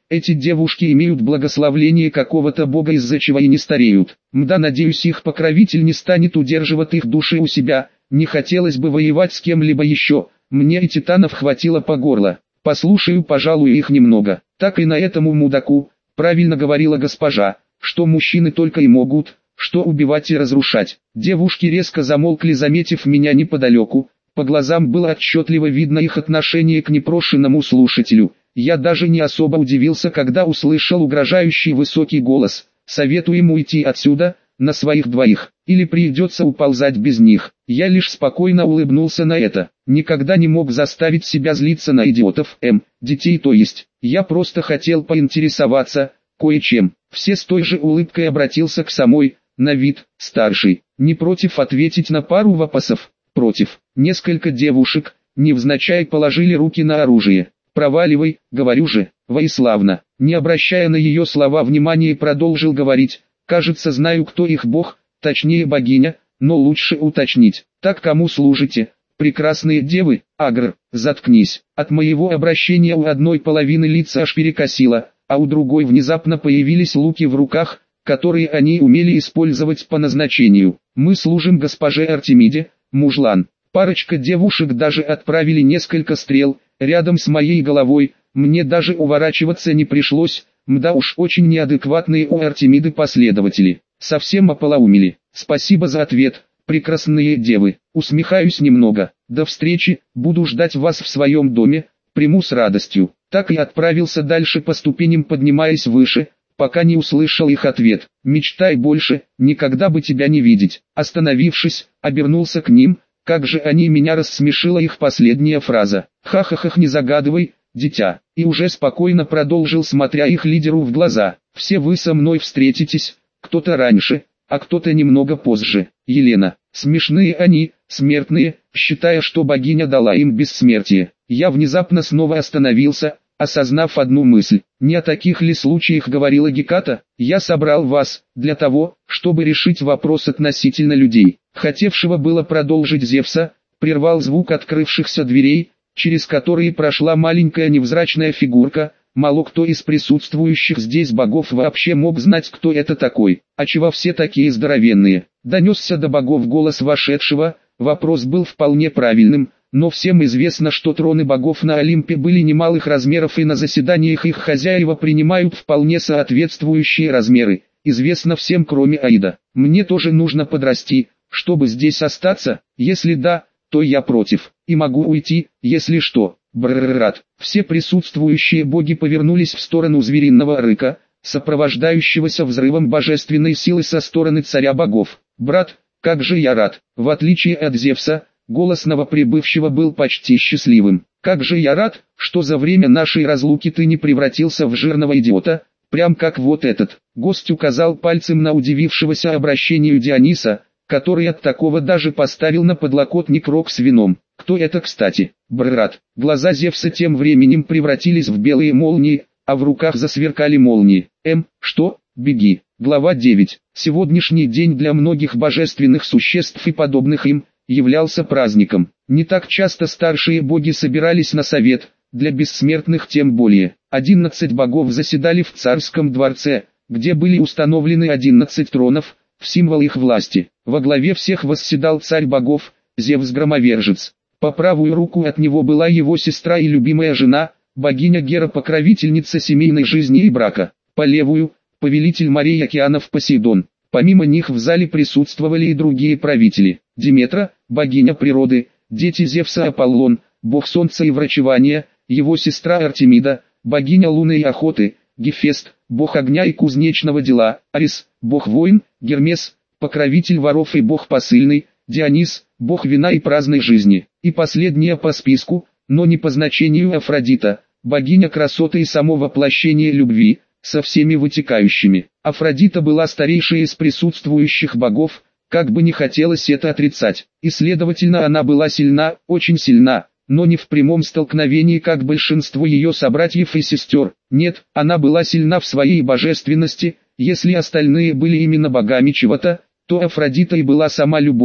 эти девушки имеют благословление какого-то бога, из-за чего и не стареют. Мда, надеюсь, их покровитель не станет удерживать их души у себя. Не хотелось бы воевать с кем-либо еще, мне и титанов хватило по горло. Послушаю, пожалуй, их немного. Так и на этому мудаку, правильно говорила госпожа, что мужчины только и могут, что убивать и разрушать. Девушки резко замолкли, заметив меня неподалеку. По глазам было отчетливо видно их отношение к непрошенному слушателю. Я даже не особо удивился, когда услышал угрожающий высокий голос. «Советую ему уйти отсюда, на своих двоих, или придется уползать без них». Я лишь спокойно улыбнулся на это. Никогда не мог заставить себя злиться на идиотов, детей то есть. Я просто хотел поинтересоваться кое-чем. Все с той же улыбкой обратился к самой, на вид, старшей. Не против ответить на пару вопросов? Против. Несколько девушек, невзначай, положили руки на оружие. «Проваливай, говорю же, Воиславна». Не обращая на ее слова внимания, продолжил говорить. «Кажется, знаю, кто их бог, точнее богиня, но лучше уточнить. Так кому служите? Прекрасные девы?» «Агр, заткнись». От моего обращения у одной половины лица аж перекосило, а у другой внезапно появились луки в руках, которые они умели использовать по назначению. «Мы служим госпоже Артемиде, мужлан». Парочка девушек даже отправили несколько стрел рядом с моей головой, мне даже уворачиваться не пришлось. Мда уж, очень неадекватные у Артемиды последователи. Совсем ополоумели. «Спасибо за ответ, прекрасные девы». Усмехаюсь немного. «До встречи, буду ждать вас в своем доме, приму с радостью». Так и отправился дальше по ступеням, поднимаясь выше, пока не услышал их ответ. «Мечтай больше, никогда бы тебя не видеть». Остановившись, обернулся к ним. Как же они меня рассмешила их последняя фраза. «Ха-ха-ха, не загадывай, дитя». И уже спокойно продолжил, смотря их лидеру в глаза. «Все вы со мной встретитесь, кто-то раньше, а кто-то немного позже. Елена». Смешные они, смертные, считая, что богиня дала им бессмертие. Я внезапно снова остановился, осознав одну мысль. Не о таких ли случаях говорила Геката? «Я собрал вас, для того, чтобы решить вопрос относительно людей». Хотевшего было продолжить Зевса, прервал звук открывшихся дверей, через которые прошла маленькая невзрачная фигурка. Мало кто из присутствующих здесь богов вообще мог знать, кто это такой. «А чего все такие здоровенные?» Донесся до богов голос вошедшего. Вопрос был вполне правильным, но всем известно, что троны богов на Олимпе были немалых размеров, и на заседаниях их хозяева принимают вполне соответствующие размеры. Известно всем, кроме Аида. «Мне тоже нужно подрасти, чтобы здесь остаться. Если да, то я против, и могу уйти, если что». Бррррат. Все присутствующие боги повернулись в сторону звериного рыка, сопровождающегося взрывом божественной силы со стороны царя богов. «Брат, как же я рад!» В отличие от Зевса, голос новоприбывшего был почти счастливым. «Как же я рад, что за время нашей разлуки ты не превратился в жирного идиота, прям как вот этот». Гость указал пальцем на удивившегося обращению Диониса, который от такого даже поставил на подлокотник рог с вином. «Кто это, кстати?» «Брррат». Глаза Зевса тем временем превратились в белые молнии, а в руках засверкали молнии. Что? Беги». Глава 9. Сегодняшний день для многих божественных существ и подобных им являлся праздником. Не так часто старшие боги собирались на совет, для бессмертных тем более. 11 богов заседали в царском дворце, где были установлены 11 тронов, в символ их власти. Во главе всех восседал царь богов, Зевс-громовержец. По правую руку от него была его сестра и любимая жена, богиня Гера, покровительница семейной жизни и брака. По левую – повелитель морей и океанов Посейдон. Помимо них в зале присутствовали и другие правители. Диметра, богиня природы, дети Зевса Аполлон, бог солнца и врачевания, его сестра Артемида, богиня луны и охоты, Гефест, бог огня и кузнечного дела, Арис, бог войн, Гермес, покровитель воров и бог посыльный, Дионис, бог вина и праздной жизни. И последняя по списку, но не по значению, Афродита, богиня красоты и само воплощение любви, со всеми вытекающими. Афродита была старейшей из присутствующих богов, как бы не хотелось это отрицать, и следовательно она была сильна, очень сильна, но не в прямом столкновении, как большинство ее собратьев и сестер. Нет, она была сильна в своей божественности. Если остальные были именно богами чего-то, то Афродита и была сама любовь,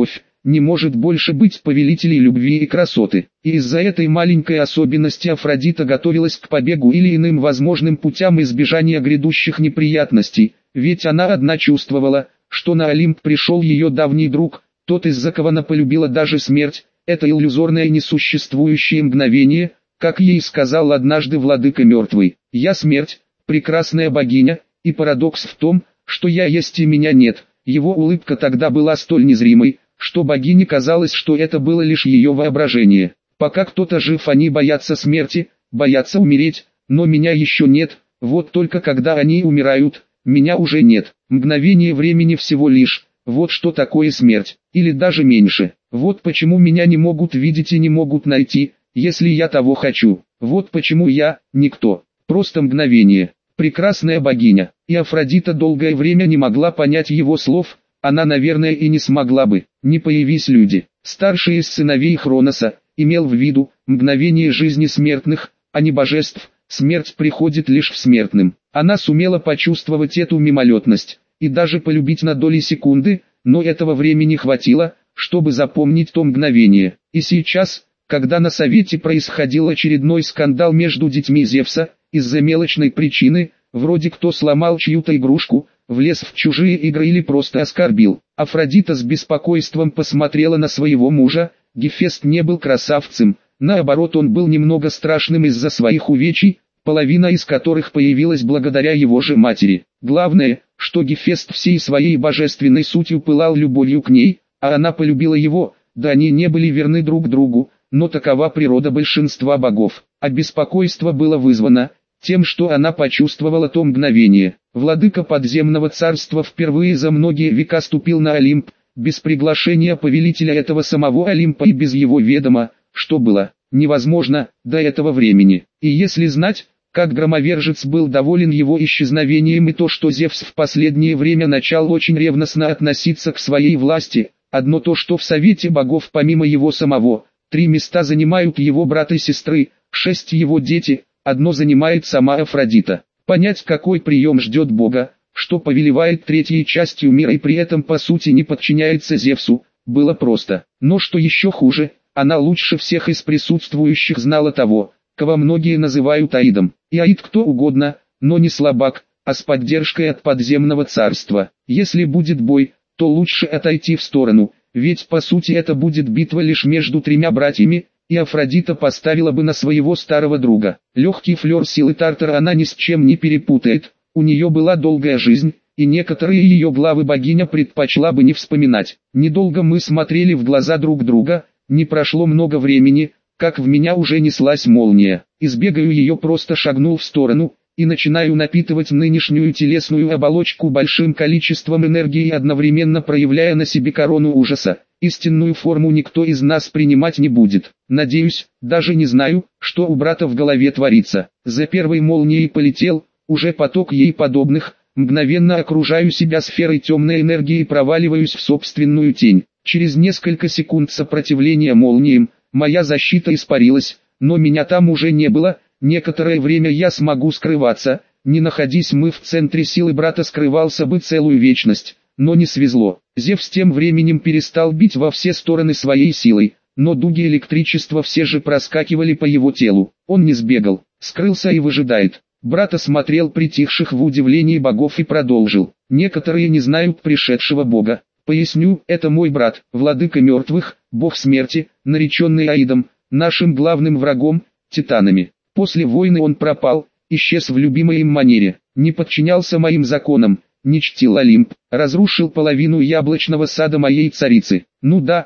не может больше быть повелителей любви и красоты. И из-за этой маленькой особенности Афродита готовилась к побегу или иным возможным путям избежания грядущих неприятностей, ведь она одна чувствовала, что на Олимп пришел ее давний друг, тот, из-за кого она полюбила даже смерть, это иллюзорное несуществующее мгновение, как ей сказал однажды владыка мертвый: «Я смерть, прекрасная богиня, и парадокс в том, что я есть и меня нет». Его улыбка тогда была столь незримой, что богине казалось, что это было лишь ее воображение. Пока кто-то жив, они боятся смерти, боятся умереть, но меня еще нет, вот только когда они умирают, меня уже нет. Мгновение времени всего лишь, вот что такое смерть, или даже меньше. Вот почему меня не могут видеть и не могут найти, если я того хочу. Вот почему я, никто, просто мгновение. Прекрасная богиня, и Афродита долгое время не могла понять его слов, она, наверное, и не смогла бы, не появись люди. Старший из сыновей Хроноса имел в виду мгновение жизни смертных, а не божеств. Смерть приходит лишь в смертным. Она сумела почувствовать эту мимолетность, и даже полюбить на доли секунды, но этого времени хватило, чтобы запомнить то мгновение. И сейчас, когда на совете происходил очередной скандал между детьми Зевса, из-за мелочной причины, вроде кто сломал чью-то игрушку, влез в чужие игры или просто оскорбил, Афродита с беспокойством посмотрела на своего мужа. Гефест не был красавцем, наоборот, он был немного страшным из-за своих увечий, половина из которых появилась благодаря его же матери. Главное, что Гефест всей своей божественной сутью пылал любовью к ней, а она полюбила его. Да, они не были верны друг другу, но такова природа большинства богов. А беспокойство было вызвано тем, что она почувствовала то мгновение. Владыка подземного царства впервые за многие века ступил на Олимп, без приглашения повелителя этого самого Олимпа и без его ведома, что было невозможно до этого времени. И если знать, как громовержец был доволен его исчезновением и то, что Зевс в последнее время начал очень ревностно относиться к своей власти, одно то, что в Совете Богов помимо его самого, 3 места занимают его брат и сестры, 6 его дети, одно занимает сама Афродита. Понять, какой прием ждет Бога, что повелевает третьей частью мира и при этом по сути не подчиняется Зевсу, было просто. Но что еще хуже, она лучше всех из присутствующих знала того, кого многие называют Аидом. И Аид кто угодно, но не слабак, а с поддержкой от подземного царства. Если будет бой, то лучше отойти в сторону, ведь по сути это будет битва лишь между 3 братьями, и Афродита поставила бы на своего старого друга. Легкий флер силы Тартара она ни с чем не перепутает, у нее была долгая жизнь, и некоторые ее главы богиня предпочла бы не вспоминать. Недолго мы смотрели в глаза друг друга, не прошло много времени, как в меня уже неслась молния. Избегаю ее, просто шагнул в сторону, и начинаю напитывать нынешнюю телесную оболочку большим количеством энергии, одновременно проявляя на себе корону ужаса. Истинную форму никто из нас принимать не будет. Надеюсь, даже не знаю, что у брата в голове творится. За первой молнией полетел, уже поток ей подобных, мгновенно окружаю себя сферой темной энергии и проваливаюсь в собственную тень. Через несколько секунд сопротивления молниям, моя защита испарилась, но меня там уже не было. Некоторое время я смогу скрываться, не находись мы в центре силы брата, скрывался бы целую вечность, но не свезло. Зевс тем временем перестал бить во все стороны своей силой, но дуги электричества все же проскакивали по его телу. Он не сбегал, скрылся и выжидает. Брат осмотрел притихших в удивлении богов и продолжил. Некоторые не знают пришедшего бога. Поясню, это мой брат, владыка мертвых, бог смерти, нареченный Аидом, нашим главным врагом, титанами. После войны он пропал, исчез в любимой им манере, не подчинялся моим законам, не чтил Олимп, разрушил половину яблочного сада моей царицы. Ну да,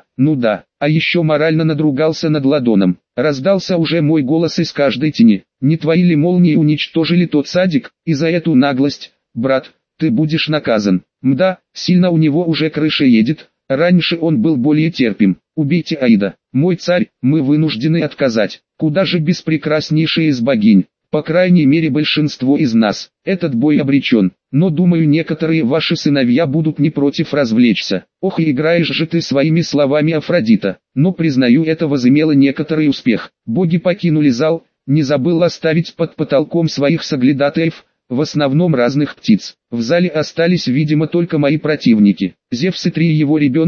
а еще морально надругался над Ладоном. Раздался уже мой голос из каждой тени. Не твои ли молнии уничтожили тот садик? И за эту наглость, брат, ты будешь наказан. Мда, сильно у него уже крыша едет, раньше он был более терпим. Убейте Аида, мой царь, мы вынуждены отказать. Куда же без прекраснейшей из богинь? По крайней мере большинство из нас. Этот бой обречен, но думаю некоторые ваши сыновья будут не против развлечься. Ох, и играешь же ты своими словами, Афродита. Но признаю, это возымело некоторый успех. Боги покинули зал, не забыл оставить под потолком своих соглядатаев, в основном разных птиц. В зале остались видимо только мои противники. Зевс и 3 его ребенка,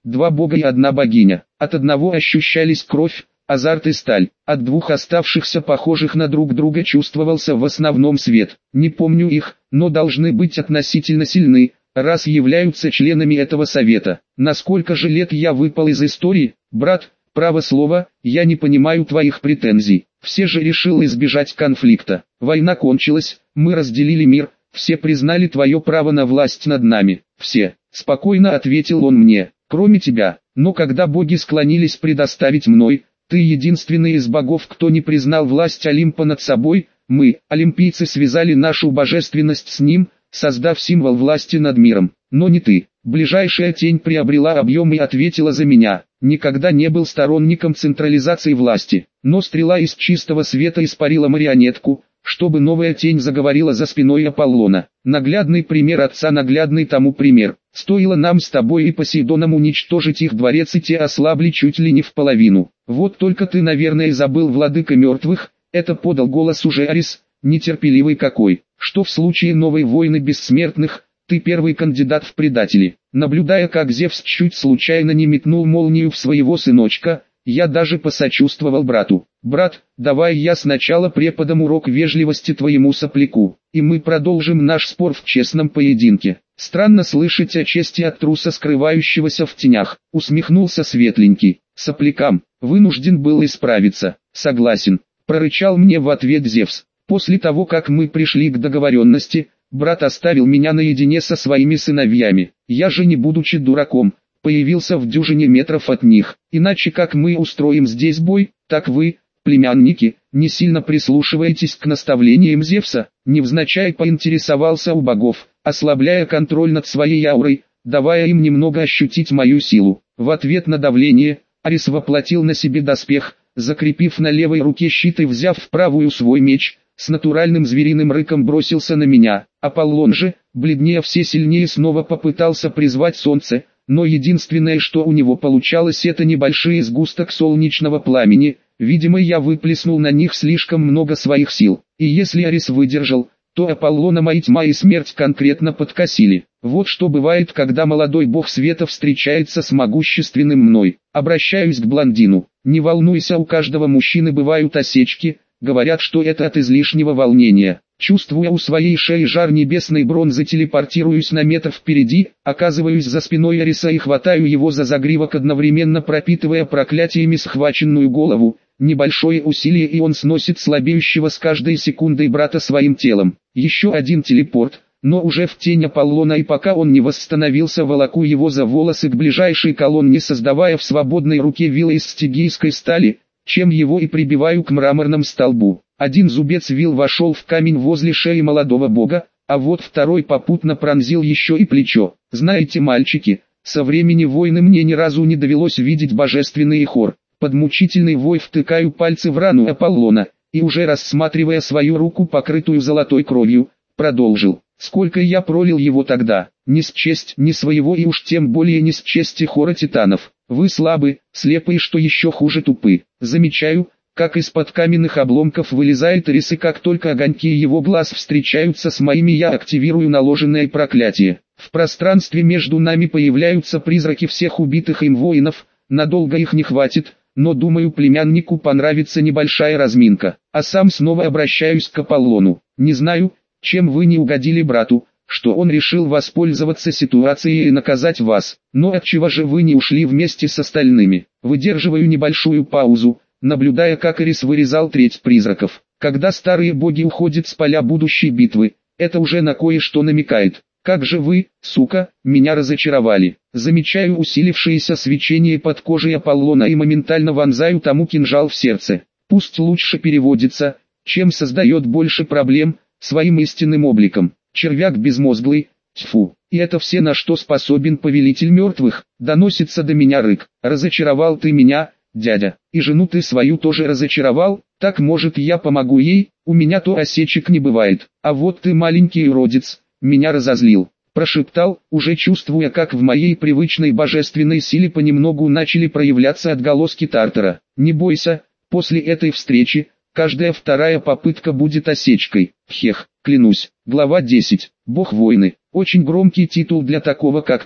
два бога и одна богиня. От одного ощущались кровь, азарт и сталь, от двух оставшихся похожих на друг друга чувствовался в основном свет. Не помню их, но должны быть относительно сильны, раз являются членами этого совета. Насколько же лет я выпал из истории, брат? Право слово, я не понимаю твоих претензий. Все же решил избежать конфликта. Война кончилась, мы разделили мир, все признали твое право на власть над нами. Все. Спокойно ответил он мне. Кроме тебя. Но когда боги склонились предоставить мной, ты единственный из богов, кто не признал власть Олимпа над собой. Мы, олимпийцы, связали нашу божественность с ним, создав символ власти над миром. Но не ты. Ближайшая тень приобрела объем и ответила за меня. Никогда не был сторонником централизации власти, но стрела из чистого света испарила марионетку, чтобы новая тень заговорила за спиной Аполлона. Наглядный пример отца, наглядный тому пример. Стоило нам с тобой и Посейдоном уничтожить их дворец, и те ослабли чуть ли не в половину. Вот только ты, наверное, забыл, владыка мертвых, это подал голос уже Арис, нетерпеливый какой, что в случае новой войны бессмертных, ты первый кандидат в предатели. Наблюдая, как Зевс чуть случайно не метнул молнию в своего сыночка, я даже посочувствовал брату. Брат, давай я сначала преподам урок вежливости твоему сопляку, и мы продолжим наш спор в честном поединке. Странно слышать о чести от труса, скрывающегося в тенях, усмехнулся светленький. Соплякам, вынужден был исправиться. Согласен, прорычал мне в ответ Зевс. После того, как мы пришли к договоренности, брат оставил меня наедине со своими сыновьями. Я же, не будучи дураком, появился в дюжине метров от них. Иначе как мы устроим здесь бой, так вы, племянники, не сильно прислушиваетесь к наставлениям Зевса. Невзначай поинтересовался у богов, ослабляя контроль над своей аурой, давая им немного ощутить мою силу. В ответ на давление, Арис воплотил на себе доспех, закрепив на левой руке щит и, взяв в правую свой меч, с натуральным звериным рыком бросился на меня. Аполлон же, бледнее все сильнее, снова попытался призвать солнце, но единственное, что у него получалось, это небольшой сгусток солнечного пламени. Видимо, я выплеснул на них слишком много своих сил, и если Арис выдержал, то Аполлона мои тьма и смерть конкретно подкосили. Вот что бывает, когда молодой бог света встречается с могущественным мной. Обращаюсь к блондину. Не волнуйся, у каждого мужчины бывают осечки. Говорят, что это от излишнего волнения. Чувствуя у своей шеи жар небесной бронзы, телепортируюсь на метр впереди, оказываюсь за спиной Ариса и хватаю его за загривок, одновременно пропитывая проклятиями схваченную голову. Небольшое усилие, и он сносит слабеющего с каждой секундой брата своим телом. Еще один телепорт, но уже в тень Аполлона, и пока он не восстановился, волоку его за волосы к ближайшей колонне, создавая в свободной руке вилы из стигийской стали, чем его и прибиваю к мраморному столбу. Один зубец вил вошел в камень возле шеи молодого бога, а вот второй попутно пронзил еще и плечо. Знаете, мальчики, со времени войны мне ни разу не довелось видеть божественный хор. Под мучительный вой втыкаю пальцы в рану Аполлона, и уже рассматривая свою руку, покрытую золотой кровью, продолжил. Сколько я пролил его тогда, не счесть ни своего и уж тем более не счесть хора титанов. Вы слабы, слепы и, что еще хуже, тупы. Замечаю, как из-под каменных обломков вылезает Арис, и как только огоньки его глаз встречаются с моими, я активирую наложенное проклятие. В пространстве между нами появляются призраки всех убитых им воинов, надолго их не хватит, но думаю, племяннику понравится небольшая разминка. А сам снова обращаюсь к Аполлону. Не знаю, чем вы не угодили брату, что он решил воспользоваться ситуацией и наказать вас, но отчего же вы не ушли вместе с остальными? Выдерживаю небольшую паузу, наблюдая, как Арис вырезал треть призраков. Когда старые боги уходят с поля будущей битвы, это уже на кое-что намекает. Как же вы, сука, меня разочаровали. Замечаю усилившееся свечение под кожей Аполлона и моментально вонзаю тому кинжал в сердце. Пусть лучше переводится, чем создает больше проблем, своим истинным обликом. Червяк безмозглый, тьфу. И это все, на что способен повелитель мертвых, доносится до меня рык. Разочаровал ты меня, дядя, и жену ты свою тоже разочаровал? Так может я помогу ей, у меня то осечек не бывает. А вот ты, маленький уродец, меня разозлил. Прошептал, уже чувствуя, как в моей привычной божественной силе понемногу начали проявляться отголоски Тартара. Не бойся, после этой встречи, каждая вторая попытка будет осечкой. Хех, клянусь. Глава 10. Бог войны. Очень громкий титул для такого, как ты.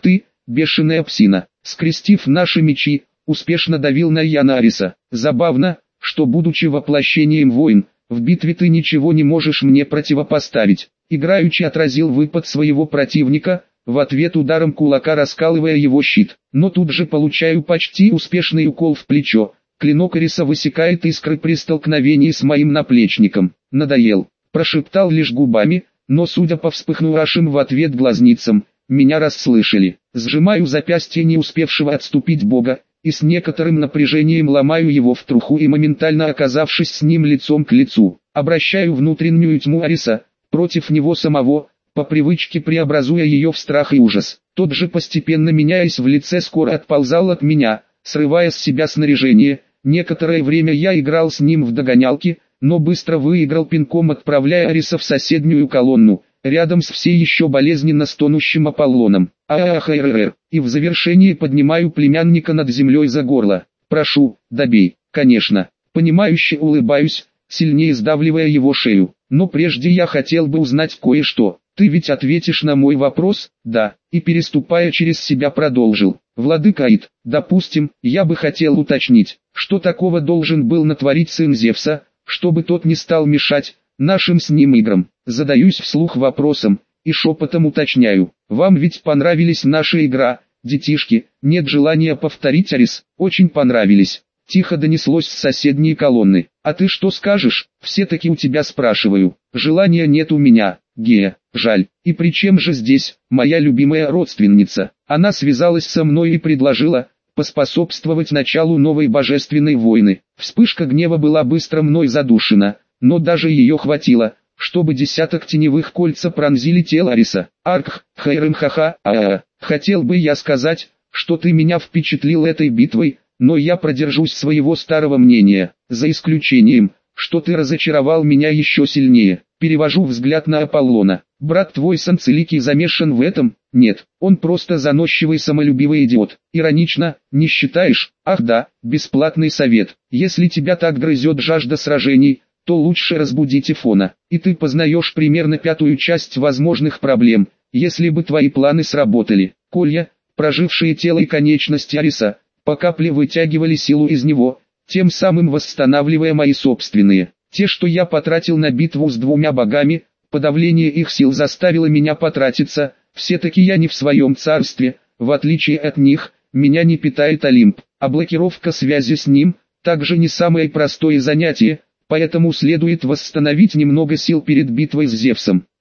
бешеная псина. Скрестив наши мечи, успешно давил на Янариса. Забавно, что будучи воплощением воин, в битве ты ничего не можешь мне противопоставить. Играючи отразил выпад своего противника, в ответ ударом кулака раскалывая его щит. Но тут же получаю почти успешный укол в плечо. Клинок Ариса высекает искры при столкновении с моим наплечником. «Надоел», прошептал лишь губами, но судя по вспыхнувшим в ответ глазницам, меня расслышали. Сжимаю запястье не успевшего отступить бога, и с некоторым напряжением ломаю его в труху и моментально оказавшись с ним лицом к лицу, обращаю внутреннюю тьму Ариса против него самого, по привычке преобразуя ее в страх и ужас. Тот же постепенно меняясь в лице скоро отползал от меня, срывая с себя снаряжение. Некоторое время я играл с ним в догонялки, но быстро выиграл пинком, отправляя Ариса в соседнюю колонну, рядом с все еще болезненно стонущим Аполлоном. И в завершении поднимаю племянника над землей за горло. «Прошу, добей». «Конечно». Понимающе улыбаюсь, сильнее сдавливая его шею. «Но прежде я хотел бы узнать кое-что. Ты ведь ответишь на мой вопрос?» «Да». И переступая через себя продолжил. «Владыка Аид, допустим, я бы хотел уточнить, что такого должен был натворить сын Зевса, чтобы тот не стал мешать нашим с ним играм?» Задаюсь вслух вопросом и шепотом уточняю. «Вам ведь понравились наша игра, детишки? Нет желания повторить, Арис?» «Очень понравились». Тихо донеслось с соседней колонны. «А ты что скажешь? Все-таки у тебя спрашиваю». «Желания нет у меня, Гея, жаль. И при чем же здесь моя любимая родственница?» Она связалась со мной и предложила поспособствовать началу новой божественной войны. Вспышка гнева была быстро мной задушена, но даже ее хватило, чтобы десяток теневых кольца пронзили тело Ариса. Хотел бы я сказать, что ты меня впечатлил этой битвой, но я продержусь своего старого мнения, за исключением, что ты разочаровал меня еще сильнее. Перевожу взгляд на Аполлона. Брат твой Санцеликий замешан в этом? Нет, он просто заносчивый самолюбивый идиот. Иронично, не считаешь? Ах да, бесплатный совет. Если тебя так грызет жажда сражений, то лучше разбуди Тифона, и ты познаешь примерно пятую часть возможных проблем, если бы твои планы сработали. Колья, прожившие тело и конечности Ариса, по капле вытягивали силу из него, тем самым восстанавливая мои собственные. Те, что я потратил на битву с двумя богами, подавление их сил заставило меня потратиться, все-таки я не в своем царстве, в отличие от них, меня не питает Олимп, а блокировка связи с ним, также не самое простое занятие, поэтому следует восстановить немного сил перед битвой с Зевсом.